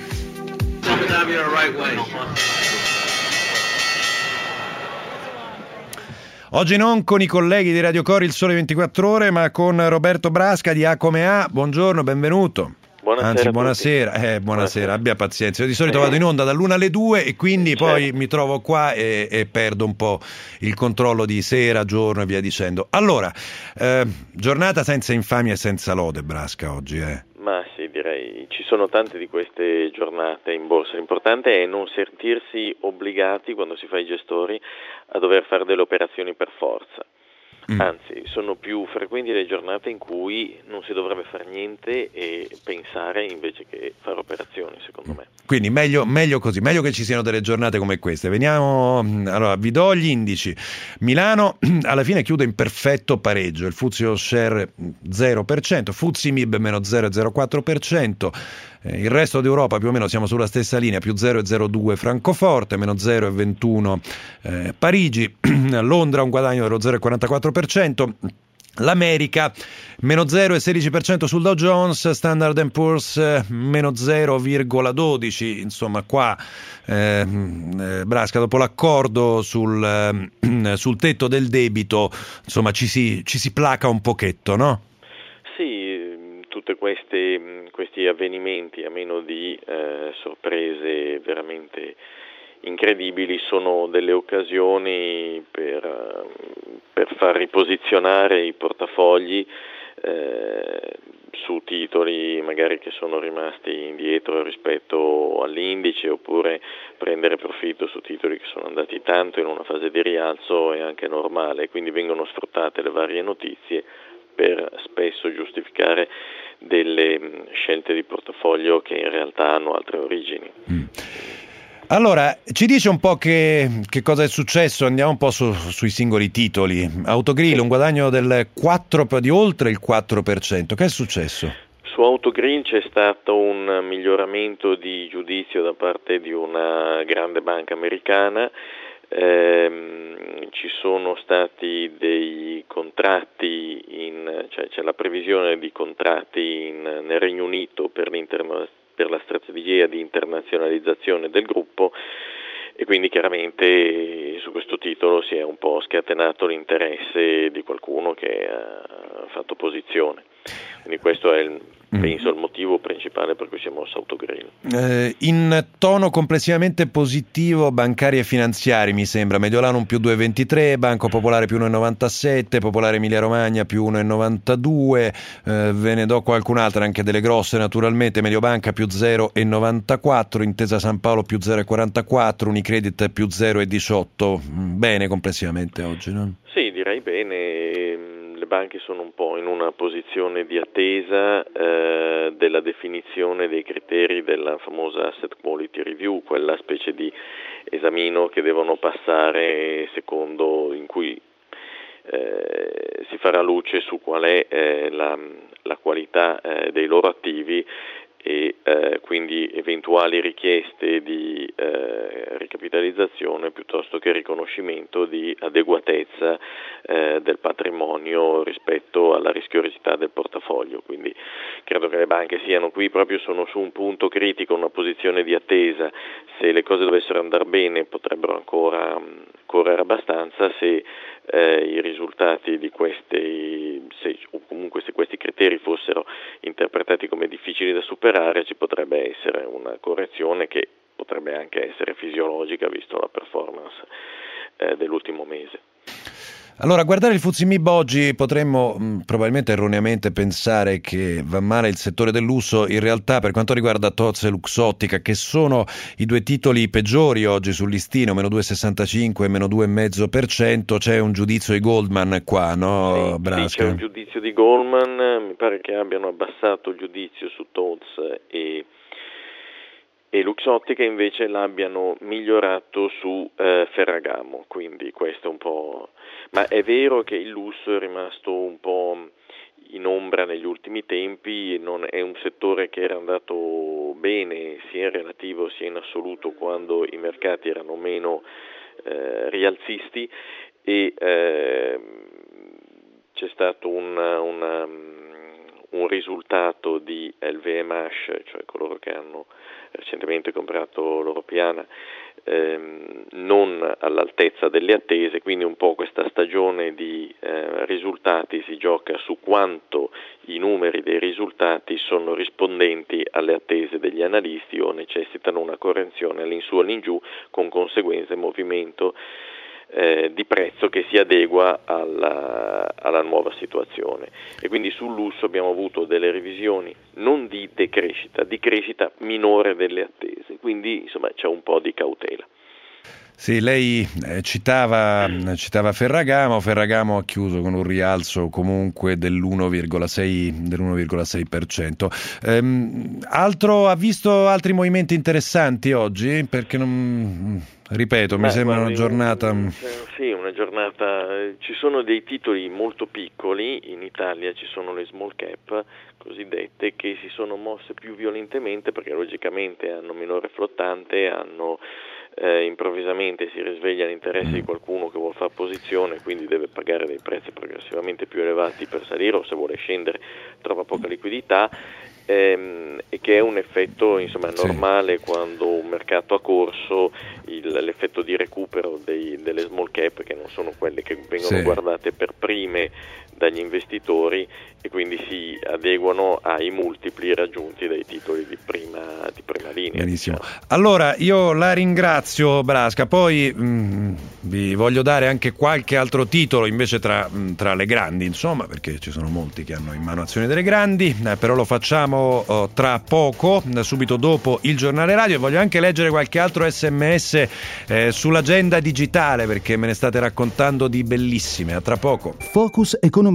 Oggi non con i colleghi di Radio Cori Il Sole ventiquattro Ore, ma con Roberto Brasca di A come A. Buongiorno, benvenuto. Buonasera. Anzi, buonasera. Eh, buonasera, buonasera, abbia pazienza. Io di solito vado in onda dall'una alle due e quindi certo. Poi mi trovo qua e, e perdo un po' il controllo di sera, giorno e via dicendo. Allora, eh, giornata senza infamia e senza lode, Brasca, oggi, eh. Ma sì, direi, ci sono tante di queste giornate in borsa. L'importante è non sentirsi obbligati, quando si fa i gestori, a dover fare delle operazioni per forza. Mm. Anzi, sono più frequenti le giornate in cui non si dovrebbe fare niente e pensare invece che fare operazioni, secondo me. Quindi meglio, meglio così, meglio che ci siano delle giornate come queste. Veniamo, allora, vi do gli indici. Milano alla fine chiude in perfetto pareggio, il F T S E All Share zero per cento, F T S E M I B meno zero virgola zero quattro per cento, il resto d'Europa più o meno siamo sulla stessa linea, più zero virgola zero due Francoforte, meno zero virgola ventuno eh, Parigi, Londra un guadagno dello zero virgola quarantaquattro per cento, l'America meno zero virgola sedici per cento sul Dow Jones, Standard and Poor's eh, meno zero virgola dodici, insomma qua eh, eh, Brasca, dopo l'accordo sul, eh, sul tetto del debito, insomma ci si, ci si placa un pochetto, no? Sì, tutti questi avvenimenti, a meno di eh, sorprese veramente incredibili, sono delle occasioni per, per far riposizionare i portafogli eh, su titoli magari che sono rimasti indietro rispetto all'indice, oppure prendere profitto su titoli che sono andati tanto in una fase di rialzo è anche normale, quindi vengono sfruttate le varie notizie per spesso giustificare delle scelte di portafoglio che in realtà hanno altre origini. Mm. Allora, ci dice un po' che, che cosa è successo, andiamo un po' su, sui singoli titoli. Autogrill, un guadagno del quattro, di oltre il quattro per cento, che è successo? Su Autogrill c'è stato un miglioramento di giudizio da parte di una grande banca americana. Eh, ci sono stati dei contratti, in, cioè c'è la previsione di contratti in, nel Regno Unito per, per la strategia di internazionalizzazione del gruppo, e quindi chiaramente su questo titolo si è un po' scatenato l'interesse di qualcuno che ha fatto posizione. Quindi questo è il, penso il motivo principale per cui si è mosso Autogrill. Eh, in tono complessivamente positivo bancari e finanziari, mi sembra. Mediolanum più due virgola ventitré, Banco Popolare più uno virgola novantasette, Popolare Emilia Romagna più uno virgola novantadue, eh, ve ne do qualcun'altra, anche delle grosse naturalmente. Mediobanca più zero virgola novantaquattro, Intesa San Paolo più zero virgola quarantaquattro, Unicredit più zero virgola diciotto. Bene complessivamente oggi, no? Sì, direi bene. Le banche sono un po' in una posizione di attesa eh, della definizione dei criteri della famosa Asset Quality Review, quella specie di esamino che devono passare secondo, in cui eh, si farà luce su qual è eh, la, la qualità eh, dei loro attivi, e eh, quindi eventuali richieste di eh, ricapitalizzazione piuttosto che riconoscimento di adeguatezza eh, del patrimonio rispetto alla rischiosità del portafoglio. Quindi credo che le banche siano qui, proprio sono su un punto critico, una posizione di attesa. Se le cose dovessero andare bene potrebbero ancora mh, correre abbastanza, se eh, i risultati di questi, se, o comunque se questi criteri fossero interpretati come difficili da superare, ci potrebbe essere una correzione che potrebbe anche essere fisiologica, visto la performance eh, dell'ultimo mese. Allora, a guardare il F T S E M I B oggi potremmo mh, probabilmente erroneamente pensare che va male il settore del lusso. In realtà, per quanto riguarda Tozzi e Luxottica, che sono i due titoli peggiori oggi sul listino, meno due virgola sessantacinque e meno due virgola cinque per cento, c'è un giudizio di Goldman qua, no, sì, Brasca? Sì, c'è un giudizio di Goldman, mi pare che abbiano abbassato il giudizio su Tozzi e e Luxottica invece l'abbiano migliorato su eh, Ferragamo, quindi questo è un po'... Ma è vero che il lusso è rimasto un po' in ombra negli ultimi tempi, non è un settore che era andato bene sia in relativo sia in assoluto quando i mercati erano meno eh, rialzisti, e eh, c'è stato un, una, un risultato di L V M H, cioè coloro che hanno recentemente comprato l'Europeana, ehm, non all'altezza delle attese, quindi un po' questa stagione di eh, risultati si gioca su quanto i numeri dei risultati sono rispondenti alle attese degli analisti o necessitano una correzione all'insù o all'ingiù, con conseguenze movimento Eh, di prezzo che si adegua alla, alla nuova situazione. E quindi sul lusso abbiamo avuto delle revisioni non di decrescita, di crescita minore delle attese, quindi insomma c'è un po' di cautela. Sì, lei eh, citava, citava Ferragamo, Ferragamo ha chiuso con un rialzo comunque dell'uno virgola sei per cento. Ehm, altro, ha visto altri movimenti interessanti oggi? Perché non, ripeto, Beh, mi sembra guardi, una giornata... Un, sì, una giornata, ci sono dei titoli molto piccoli, in Italia ci sono le small cap cosiddette che si sono mosse più violentemente perché logicamente hanno minore flottante, hanno Eh, improvvisamente si risveglia l'interesse di qualcuno che vuole fare posizione, quindi deve pagare dei prezzi progressivamente più elevati per salire, o se vuole scendere trova poca liquidità, ehm, e che è un effetto insomma normale sì. quando un mercato ha corso, il, l'effetto di recupero dei, delle small cap, che non sono quelle che vengono sì. guardate per prime dagli investitori e quindi si adeguano ai multipli raggiunti dai titoli di prima, di prima linea. Benissimo. Allora io la ringrazio, Brasca, poi mh, vi voglio dare anche qualche altro titolo invece tra, mh, tra le grandi, insomma, perché ci sono molti che hanno in mano azioni delle grandi, eh, però lo facciamo oh, tra poco, subito dopo il giornale radio, e voglio anche leggere qualche altro sms eh, sull'agenda digitale, perché me ne state raccontando di bellissime. A tra poco. Focus Economia.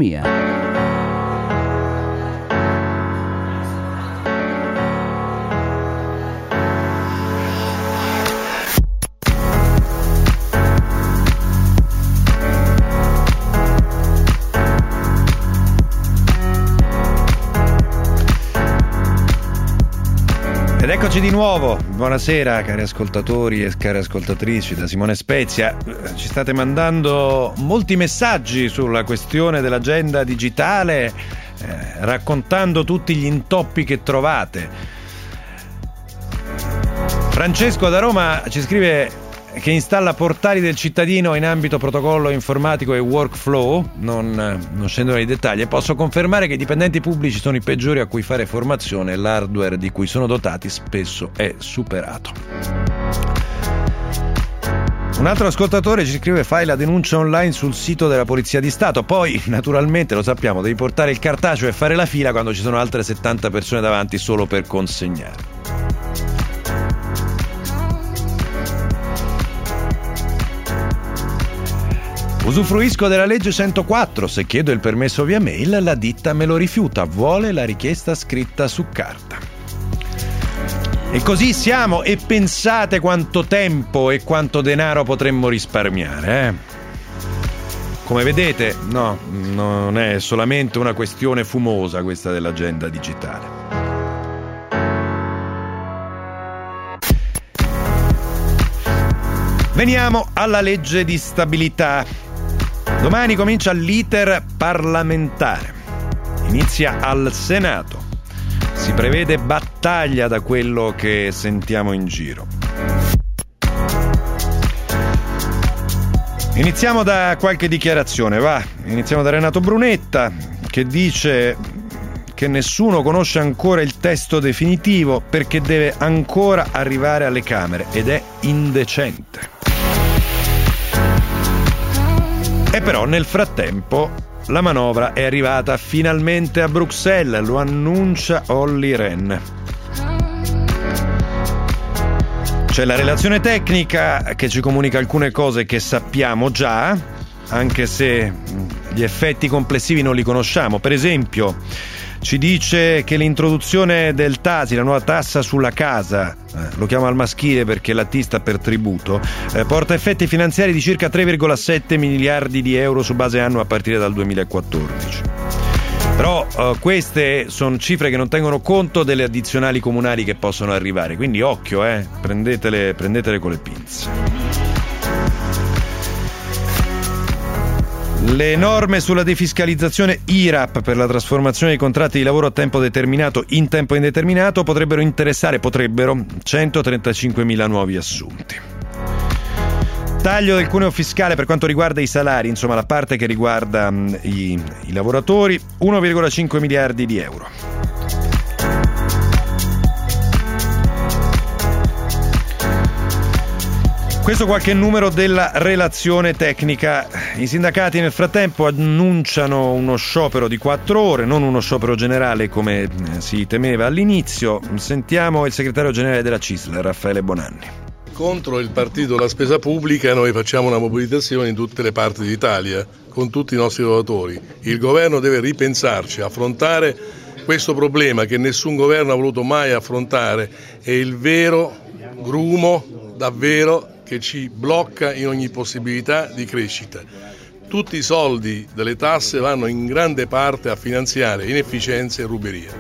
Ed eccoci di nuovo, buonasera cari ascoltatori e cari ascoltatrici da Simone Spezia. Ci state mandando molti messaggi sulla questione dell'agenda digitale, eh, raccontando tutti gli intoppi che trovate. Francesco da Roma ci scrive che installa portali del cittadino in ambito protocollo informatico e workflow, non, non scendo nei dettagli, e posso confermare che i dipendenti pubblici sono i peggiori a cui fare formazione, l'hardware di cui sono dotati spesso è superato. Un altro ascoltatore ci scrive: fai la denuncia online sul sito della Polizia di Stato, poi naturalmente lo sappiamo, devi portare il cartaceo e fare la fila quando ci sono altre settanta persone davanti solo per consegnare. Usufruisco della legge centoquattro, se chiedo il permesso via mail la ditta me lo rifiuta, vuole la richiesta scritta su carta. E così siamo, e pensate quanto tempo e quanto denaro potremmo risparmiare, eh? Come vedete, no, non è solamente una questione fumosa questa dell'agenda digitale. Veniamo alla legge di stabilità. Domani comincia l'iter parlamentare, inizia al Senato, si prevede battaglia da quello che sentiamo in giro. Iniziamo da qualche dichiarazione, va, iniziamo da Renato Brunetta, che dice che nessuno conosce ancora il testo definitivo perché deve ancora arrivare alle Camere ed è indecente. E però nel frattempo la manovra è arrivata finalmente a Bruxelles, lo annuncia Olli Rehn. C'è la relazione tecnica che ci comunica alcune cose che sappiamo già, anche se gli effetti complessivi non li conosciamo. Per esempio, ci dice che l'introduzione del T A S I, la nuova tassa sulla casa, eh, lo chiamo al maschile perché la T sta per tributo, eh, porta effetti finanziari di circa tre virgola sette miliardi di euro su base annua a partire dal duemilaquattordici. Però eh, queste sono cifre che non tengono conto delle addizionali comunali che possono arrivare, quindi occhio, eh, prendetele, prendetele con le pinze. Le norme sulla defiscalizzazione I R A P per la trasformazione dei contratti di lavoro a tempo determinato in tempo indeterminato potrebbero interessare, potrebbero, centotrentacinquemila nuovi assunti. Taglio del cuneo fiscale per quanto riguarda i salari, insomma la parte che riguarda mh, i, i lavoratori, uno virgola cinque miliardi di euro. Questo qualche numero della relazione tecnica. I sindacati nel frattempo annunciano uno sciopero di quattro ore, non uno sciopero generale come si temeva all'inizio. Sentiamo il segretario generale della C I S L, Raffaele Bonanni. Contro il partito della spesa pubblica noi facciamo una mobilitazione in tutte le parti d'Italia, con tutti i nostri lavoratori. Il governo deve ripensarci, affrontare questo problema che nessun governo ha voluto mai affrontare, è il vero grumo, davvero, che ci blocca in ogni possibilità di crescita. Tutti i soldi delle tasse vanno in grande parte a finanziare inefficienze e ruberie.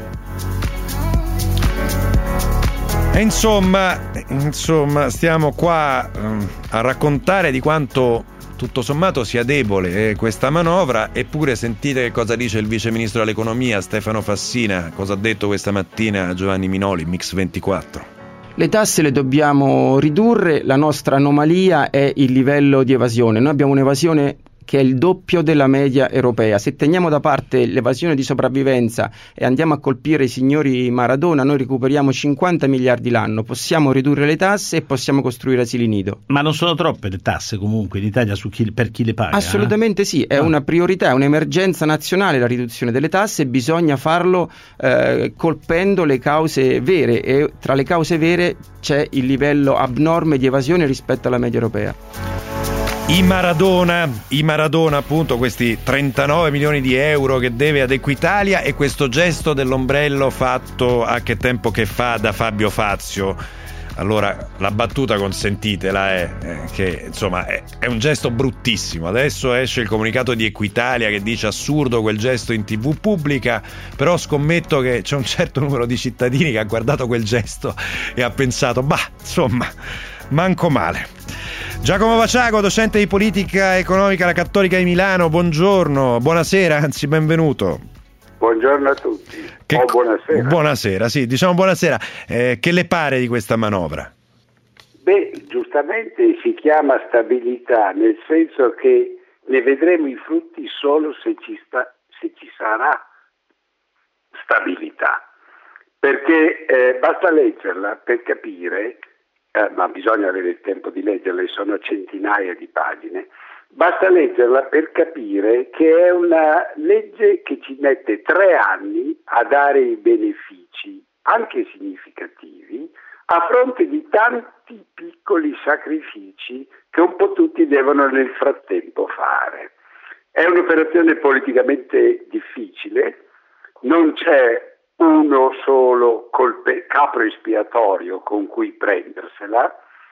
E insomma, insomma, stiamo qua um, a raccontare di quanto tutto sommato sia debole eh, questa manovra, eppure sentite che cosa dice il vice ministro dell'economia Stefano Fassina, cosa ha detto questa mattina a Giovanni Minoli, Mix ventiquattro. Le tasse le dobbiamo ridurre, la nostra anomalia è il livello di evasione. Noi abbiamo un'evasione che è il doppio della media europea. Se teniamo da parte l'evasione di sopravvivenza e andiamo a colpire i signori Maradona, noi recuperiamo cinquanta miliardi l'anno, possiamo ridurre le tasse e possiamo costruire asili nido. Ma non sono troppe le tasse comunque in Italia su chi, per chi le paga? Assolutamente eh? sì, è ah. una priorità, è un'emergenza nazionale la riduzione delle tasse, bisogna farlo eh, colpendo le cause vere, e tra le cause vere c'è il livello abnorme di evasione rispetto alla media europea. I Maradona, i Maradona appunto, questi trentanove milioni di euro che deve ad Equitalia, e questo gesto dell'ombrello fatto a che tempo che fa da Fabio Fazio. Allora la battuta, consentitela, è eh, che insomma è, è un gesto bruttissimo. Adesso esce il comunicato di Equitalia che dice assurdo quel gesto in tivù pubblica, però scommetto che c'è un certo numero di cittadini che ha guardato quel gesto e ha pensato bah, insomma, manco male. Giacomo Vaciago, docente di politica economica alla Cattolica di Milano, buongiorno, buonasera, anzi benvenuto. Buongiorno a tutti. Che, oh, buonasera. Buonasera, sì, diciamo buonasera. Eh, che le pare di questa manovra? Beh, giustamente si chiama stabilità, nel senso che ne vedremo i frutti solo se ci, sta, se ci sarà stabilità, perché eh, basta leggerla per capire. Eh, ma bisogna avere il tempo di leggerle, sono centinaia di pagine. Basta leggerla per capire che è una legge che ci mette tre anni a dare i benefici, anche significativi, a fronte di tanti piccoli sacrifici che un po' tutti devono nel frattempo fare. È un'operazione politicamente difficile, non c'è uno solo colpe- capro espiatorio con cui prendersela.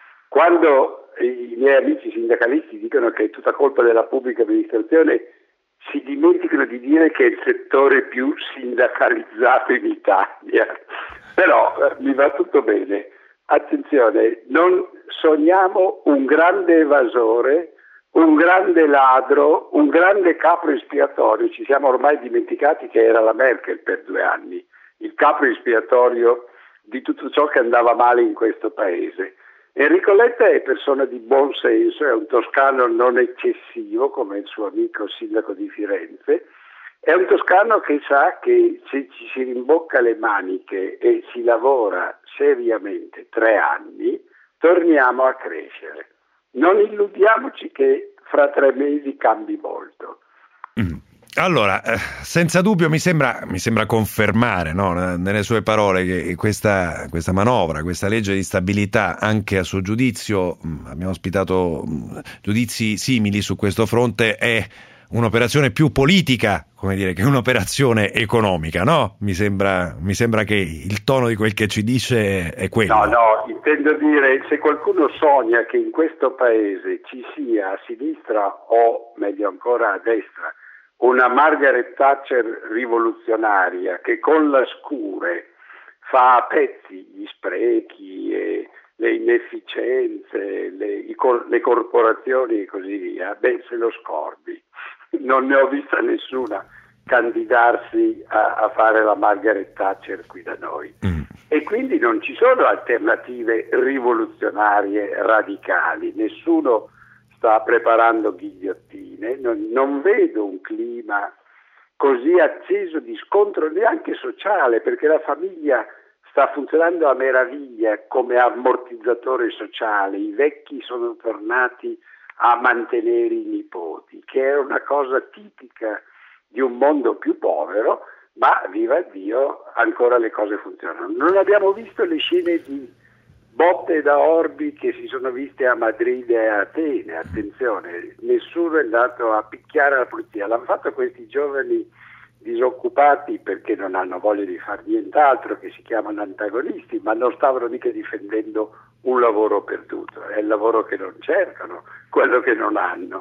Quando i miei amici sindacalisti dicono che è tutta colpa della pubblica amministrazione, si dimenticano di dire che è il settore più sindacalizzato in Italia. Però eh, mi va tutto bene. Attenzione, non sogniamo un grande evasore, un grande ladro, un grande capro espiatorio. Ci siamo ormai dimenticati che era la Merkel per due anni, il capro espiatorio di tutto ciò che andava male in questo paese. Enrico Letta è persona di buon senso, è un toscano non eccessivo come il suo amico sindaco di Firenze, è un toscano che sa che se ci si rimbocca le maniche e si lavora seriamente tre anni, torniamo a crescere. Non illudiamoci che fra tre mesi cambi molto. Mm. Allora, eh, senza dubbio mi sembra, mi sembra confermare, no, nelle sue parole che questa, questa manovra, questa legge di stabilità, anche a suo giudizio, mh, abbiamo ospitato mh, giudizi simili su questo fronte, è un'operazione più politica, come dire, che un'operazione economica, no? Mi sembra, mi sembra che il tono di quel che ci dice è quello. No, no, intendo dire, se qualcuno sogna che in questo paese ci sia a sinistra o meglio ancora a destra una Margaret Thatcher rivoluzionaria che con la scure fa a pezzi gli sprechi e le inefficienze, le, i, le corporazioni e così via, beh, se lo scordi. Non ne ho vista nessuna candidarsi a, a fare la Margaret Thatcher qui da noi. Mm. E quindi non ci sono alternative rivoluzionarie radicali, nessuno sta preparando ghigliottine, non, non vedo un clima così acceso di scontro neanche sociale, perché la famiglia sta funzionando a meraviglia come ammortizzatore sociale, i vecchi sono tornati a mantenere i nipoti, che è una cosa tipica di un mondo più povero, ma viva Dio ancora le cose funzionano. Non abbiamo visto le scene di botte da orbi che si sono viste a Madrid e a Atene, attenzione, nessuno è andato a picchiare la polizia, l'hanno fatto questi giovani disoccupati perché non hanno voglia di fare nient'altro, che si chiamano antagonisti, ma non stavano mica difendendo un lavoro perduto, è il lavoro che non cercano, quello che non hanno.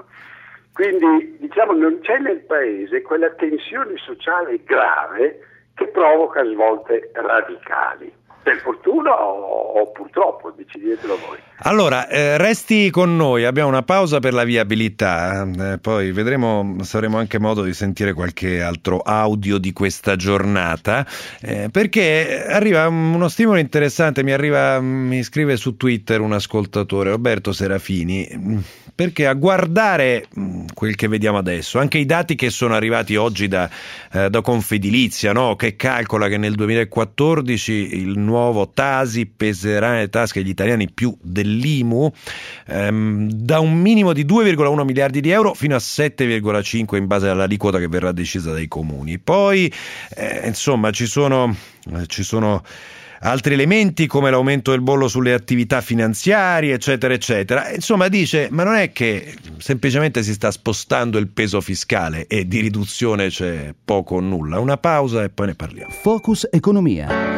Quindi diciamo non c'è nel paese quella tensione sociale grave che provoca svolte radicali. per fortuna o, o purtroppo, decidetelo voi. Allora, eh, resti con noi, abbiamo una pausa per la viabilità, eh, poi vedremo, avremo anche modo di sentire qualche altro audio di questa giornata, eh, perché arriva uno stimolo interessante, mi arriva, mi scrive su Twitter un ascoltatore, Roberto Serafini, perché a guardare quel che vediamo adesso, anche i dati che sono arrivati oggi da, eh, da Confedilizia, no? Che calcola che nel duemilaquattordici il nuovo Tasi peserà nelle tasche degli italiani più dell'I M U, ehm, da un minimo di due virgola uno miliardi di euro fino a sette virgola cinque in base all'aliquota che verrà decisa dai comuni. Poi eh, insomma ci sono, eh, ci sono altri elementi come l'aumento del bollo sulle attività finanziarie, eccetera, eccetera. Insomma, dice, ma non è che semplicemente si sta spostando il peso fiscale e di riduzione c'è poco o nulla. Una pausa e poi ne parliamo. Focus Economia.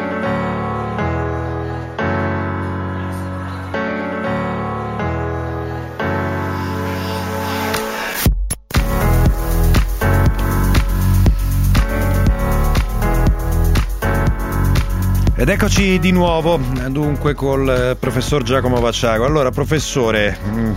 Ed eccoci di nuovo, dunque, col professor Giacomo Vacciago. Allora, professore,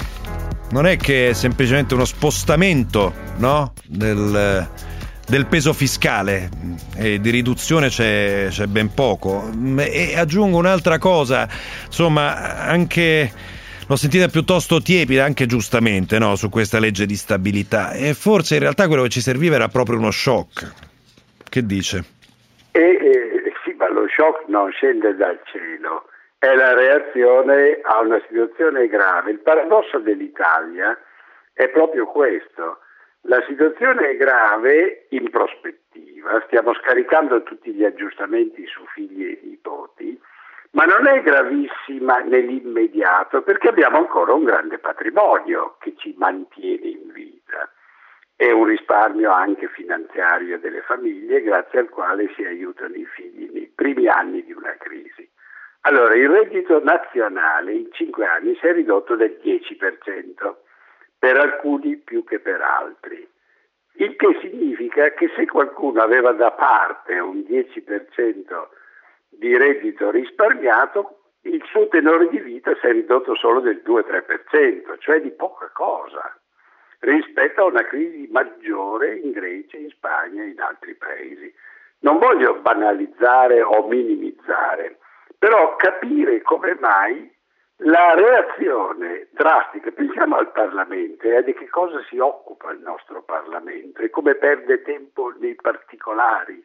non è che è semplicemente uno spostamento, no? del, del peso fiscale, e di riduzione c'è, c'è ben poco. E aggiungo un'altra cosa, insomma, anche l'ho sentita piuttosto tiepida, anche giustamente, no? Su questa legge di stabilità, e forse in realtà quello che ci serviva era proprio uno shock. Che dice? E, e... Ma lo shock non scende dal cielo, è la reazione a una situazione grave. Il paradosso dell'Italia è proprio questo: la situazione è grave in prospettiva, stiamo scaricando tutti gli aggiustamenti su figli e nipoti, ma non è gravissima nell'immediato perché abbiamo ancora un grande patrimonio che ci mantiene in vita. È un risparmio anche finanziario delle famiglie grazie al quale si aiutano i figli nei primi anni di una crisi. Allora, il reddito nazionale in cinque anni si è ridotto del dieci per cento, per alcuni più che per altri, il che significa che se qualcuno aveva da parte un dieci per cento di reddito risparmiato, il suo tenore di vita si è ridotto solo del due tre per cento, cioè di poca cosa, rispetto a una crisi maggiore in Grecia, in Spagna e in altri paesi. Non voglio banalizzare o minimizzare, però capire come mai la reazione drastica, pensiamo al Parlamento e di che cosa si occupa il nostro Parlamento e come perde tempo nei particolari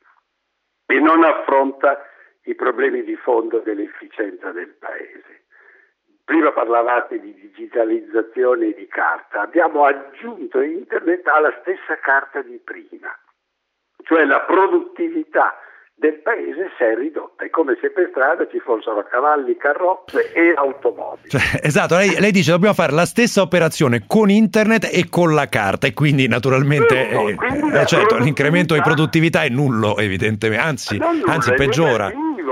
e non affronta i problemi di fondo dell'efficienza del Paese. Prima parlavate di digitalizzazione e di carta, abbiamo aggiunto internet alla stessa carta di prima, cioè la produttività del paese si è ridotta, è come se per strada ci fossero cavalli, carrozze e automobili. Cioè, esatto, lei, lei dice dobbiamo fare la stessa operazione con internet e con la carta e quindi naturalmente no, eh, quindi eh, certo, l'incremento di produttività è nullo evidentemente, anzi, nulla, anzi peggiora.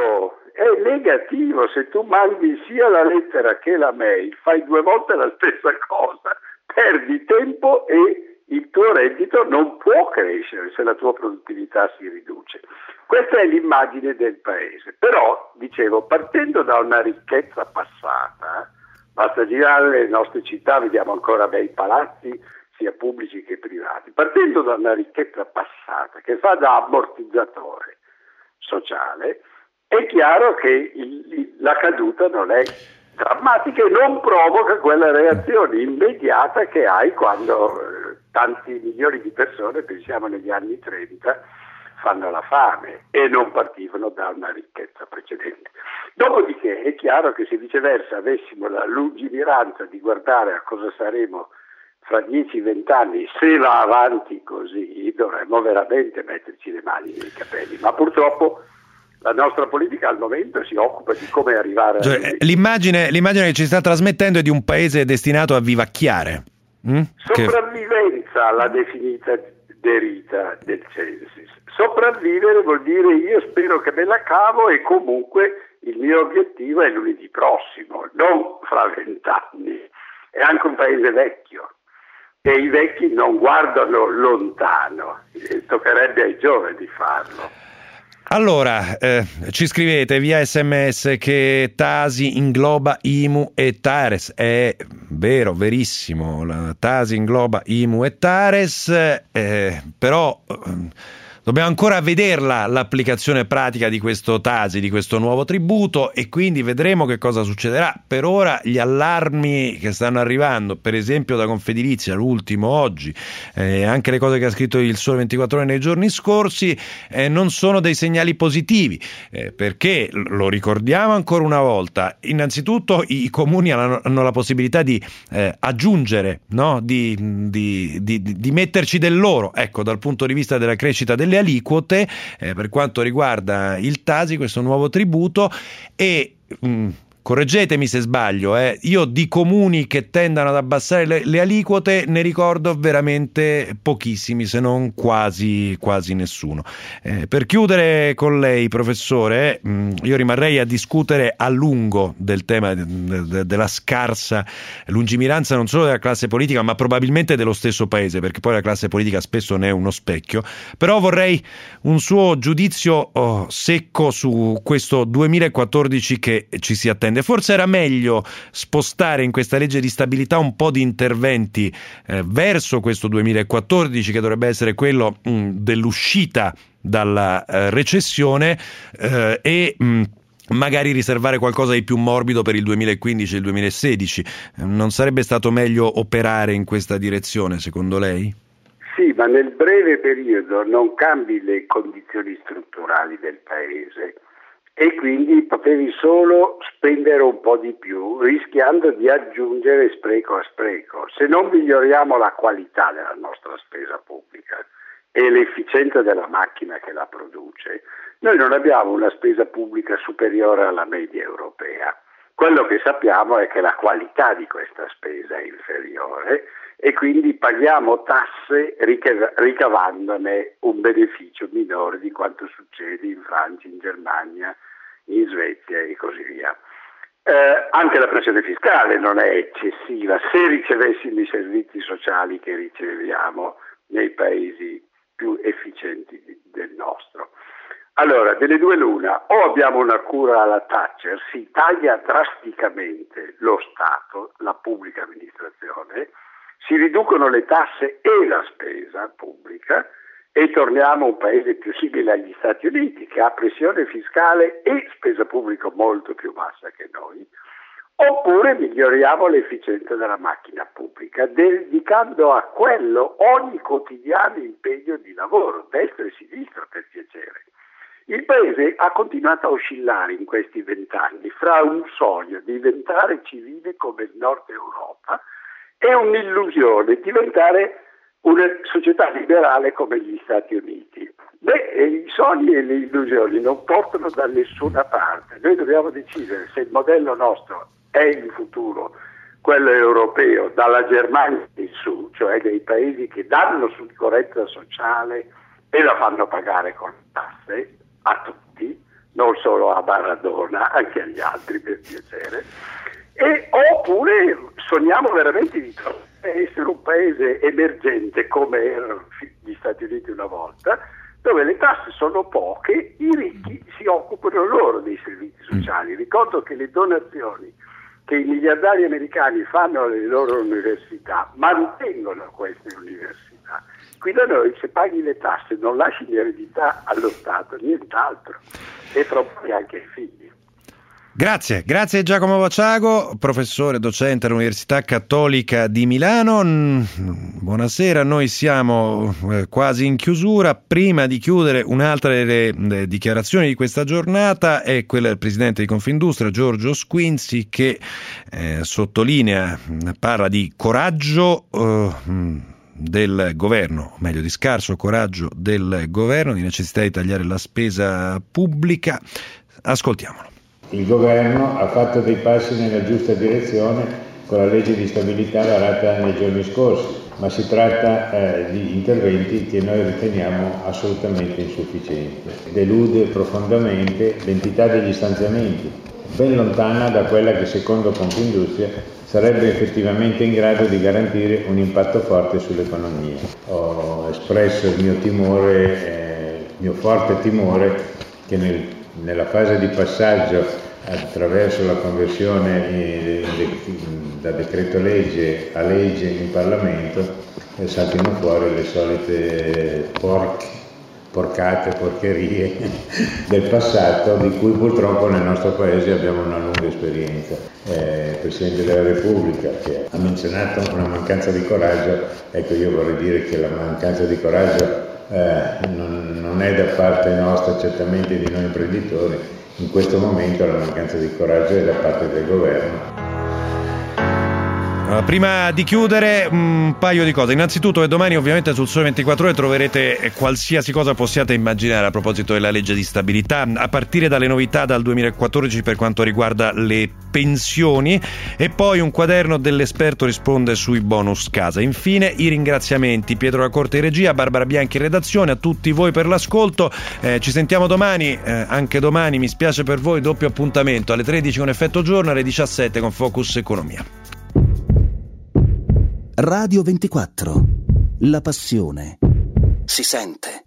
È negativo, se tu mandi sia la lettera che la mail, fai due volte la stessa cosa, perdi tempo e il tuo reddito non può crescere se la tua produttività si riduce. Questa è l'immagine del paese, però, dicevo, partendo da una ricchezza passata, basta girare le nostre città, vediamo ancora bei palazzi, sia pubblici che privati, partendo da una ricchezza passata che fa da ammortizzatore sociale, è chiaro che il, la caduta non è drammatica e non provoca quella reazione immediata che hai quando eh, tanti milioni di persone, pensiamo negli anni trenta, fanno la fame e non partivano da una ricchezza precedente. Dopodiché è chiaro che se viceversa avessimo la lungimiranza di guardare a cosa saremo fra dieci venti anni, se va avanti così, dovremmo veramente metterci le mani nei capelli, ma purtroppo la nostra politica al momento si occupa di come arrivare cioè, a... L'immagine, l'immagine che ci sta trasmettendo è di un paese destinato a vivacchiare. Mm? Sopravvivenza che... l'ha definita Derrida del Censis. Sopravvivere vuol dire io spero che me la cavo e comunque il mio obiettivo è lunedì prossimo, non fra vent'anni. È anche un paese vecchio e i vecchi non guardano lontano, e toccherebbe ai giovani farlo. Allora, eh, ci scrivete via sms che Tasi ingloba I M U e Tares. È vero, verissimo, la Tasi ingloba I M U e Tares, eh, però eh, dobbiamo ancora vederla l'applicazione pratica di questo Tasi, di questo nuovo tributo, e quindi vedremo che cosa succederà. Per ora gli allarmi che stanno arrivando, per esempio da Confedilizia, l'ultimo oggi, eh, anche le cose che ha scritto il Sole ventiquattro Ore nei giorni scorsi, eh, non sono dei segnali positivi, eh, perché, lo ricordiamo ancora una volta, innanzitutto i comuni hanno, hanno la possibilità di eh, aggiungere, no? di, di, di, di metterci del loro, ecco, dal punto di vista della crescita delle aliquote, eh, per quanto riguarda il Tasi, questo nuovo tributo. E mh, correggetemi se sbaglio, eh, io di comuni che tendano ad abbassare le, le aliquote ne ricordo veramente pochissimi, se non quasi quasi nessuno. Eh, per chiudere con lei, professore, eh, mh, io rimarrei a discutere a lungo del tema de, de, della scarsa lungimiranza non solo della classe politica, ma probabilmente dello stesso paese, perché poi la classe politica spesso ne è uno specchio. Però vorrei un suo giudizio oh, secco su questo duemilaquattordici che ci si attende. Forse era meglio spostare in questa legge di stabilità un po' di interventi eh, verso questo duemilaquattordici, che dovrebbe essere quello mh, dell'uscita dalla eh, recessione, eh, e mh, magari riservare qualcosa di più morbido per il duemilaquindici e il duemilasedici. Non sarebbe stato meglio operare in questa direzione, secondo lei? Sì, ma nel breve periodo non cambi le condizioni strutturali del Paese e quindi potevi solo spendere un po' di più, rischiando di aggiungere spreco a spreco. Se non miglioriamo la qualità della nostra spesa pubblica e l'efficienza della macchina che la produce, noi non abbiamo una spesa pubblica superiore alla media europea. Quello che sappiamo è che la qualità di questa spesa è inferiore e quindi paghiamo tasse ricavandone un beneficio minore di quanto succede in Francia, in Germania, in Svezia e così via. Eh, anche la pressione fiscale non è eccessiva se ricevessimo i servizi sociali che riceviamo nei paesi più efficienti del nostro. Allora, delle due l'una, o abbiamo una cura alla Thatcher, si taglia drasticamente lo Stato, la pubblica amministrazione, si riducono le tasse e la spesa pubblica e torniamo a un paese più simile agli Stati Uniti, che ha pressione fiscale e spesa pubblica molto più bassa che noi, oppure miglioriamo l'efficienza della macchina pubblica, dedicando a quello ogni quotidiano impegno di lavoro, destra e sinistra per piacere. Il Paese ha continuato a oscillare in questi vent'anni fra un sogno di diventare civile come il Nord Europa e un'illusione, diventare una società liberale come gli Stati Uniti. Beh, i sogni e le illusioni non portano da nessuna parte. Noi dobbiamo decidere se il modello nostro è in futuro quello europeo, dalla Germania in su, cioè dei paesi che danno sicurezza sociale e la fanno pagare con tasse a tutti, non solo a Maradona, anche agli altri per piacere, e oppure sogniamo veramente di essere un paese emergente come erano gli Stati Uniti una volta, dove le tasse sono poche, i ricchi si occupano loro dei servizi sociali. Ricordo che le donazioni che i miliardari americani fanno alle loro università mantengono queste università. Qui da noi, se paghi le tasse, non lasci in eredità allo Stato, nient'altro, e troppo anche ai figli. Grazie, grazie Giacomo Vaciago, professore docente all'Università Cattolica di Milano. Buonasera, noi siamo quasi in chiusura. Prima di chiudere, un'altra delle dichiarazioni di questa giornata è quella del presidente di Confindustria, Giorgio Squinzi, che eh, sottolinea, parla di coraggio eh, del governo, o meglio di scarso coraggio del governo, di necessità di tagliare la spesa pubblica. Ascoltiamolo. Il governo ha fatto dei passi nella giusta direzione con la legge di stabilità varata nei giorni scorsi, ma si tratta eh, di interventi che noi riteniamo assolutamente insufficienti. Delude profondamente l'entità degli stanziamenti, ben lontana da quella che secondo Confindustria sarebbe effettivamente in grado di garantire un impatto forte sull'economia. Ho espresso il mio timore, eh, il mio forte timore che nel, nella fase di passaggio attraverso la conversione in, in, da decreto legge a legge in Parlamento eh, saltino fuori le solite porche, porcate, porcherie del passato, di cui purtroppo nel nostro Paese abbiamo una lunga esperienza. Eh, il Presidente della Repubblica, che ha menzionato una mancanza di coraggio, ecco, io vorrei dire che la mancanza di coraggio eh, non, non è da parte nostra, certamente di noi imprenditori. In questo momento la mancanza di coraggio è da parte del governo. Prima di chiudere un paio di cose. Innanzitutto che domani ovviamente sul Sole ventiquattro Ore troverete qualsiasi cosa possiate immaginare a proposito della legge di stabilità, a partire dalle novità dal duemilaquattordici per quanto riguarda le pensioni, e poi un quaderno dell'esperto risponde sui bonus casa. Infine i ringraziamenti: Pietro La Corte in regia, Barbara Bianchi in redazione, a tutti voi per l'ascolto. Eh, ci sentiamo domani, eh, anche domani mi spiace per voi, doppio appuntamento alle tredici con Effetto Giorno, alle diciassette con Focus Economia. Radio ventiquattro. La passione si sente.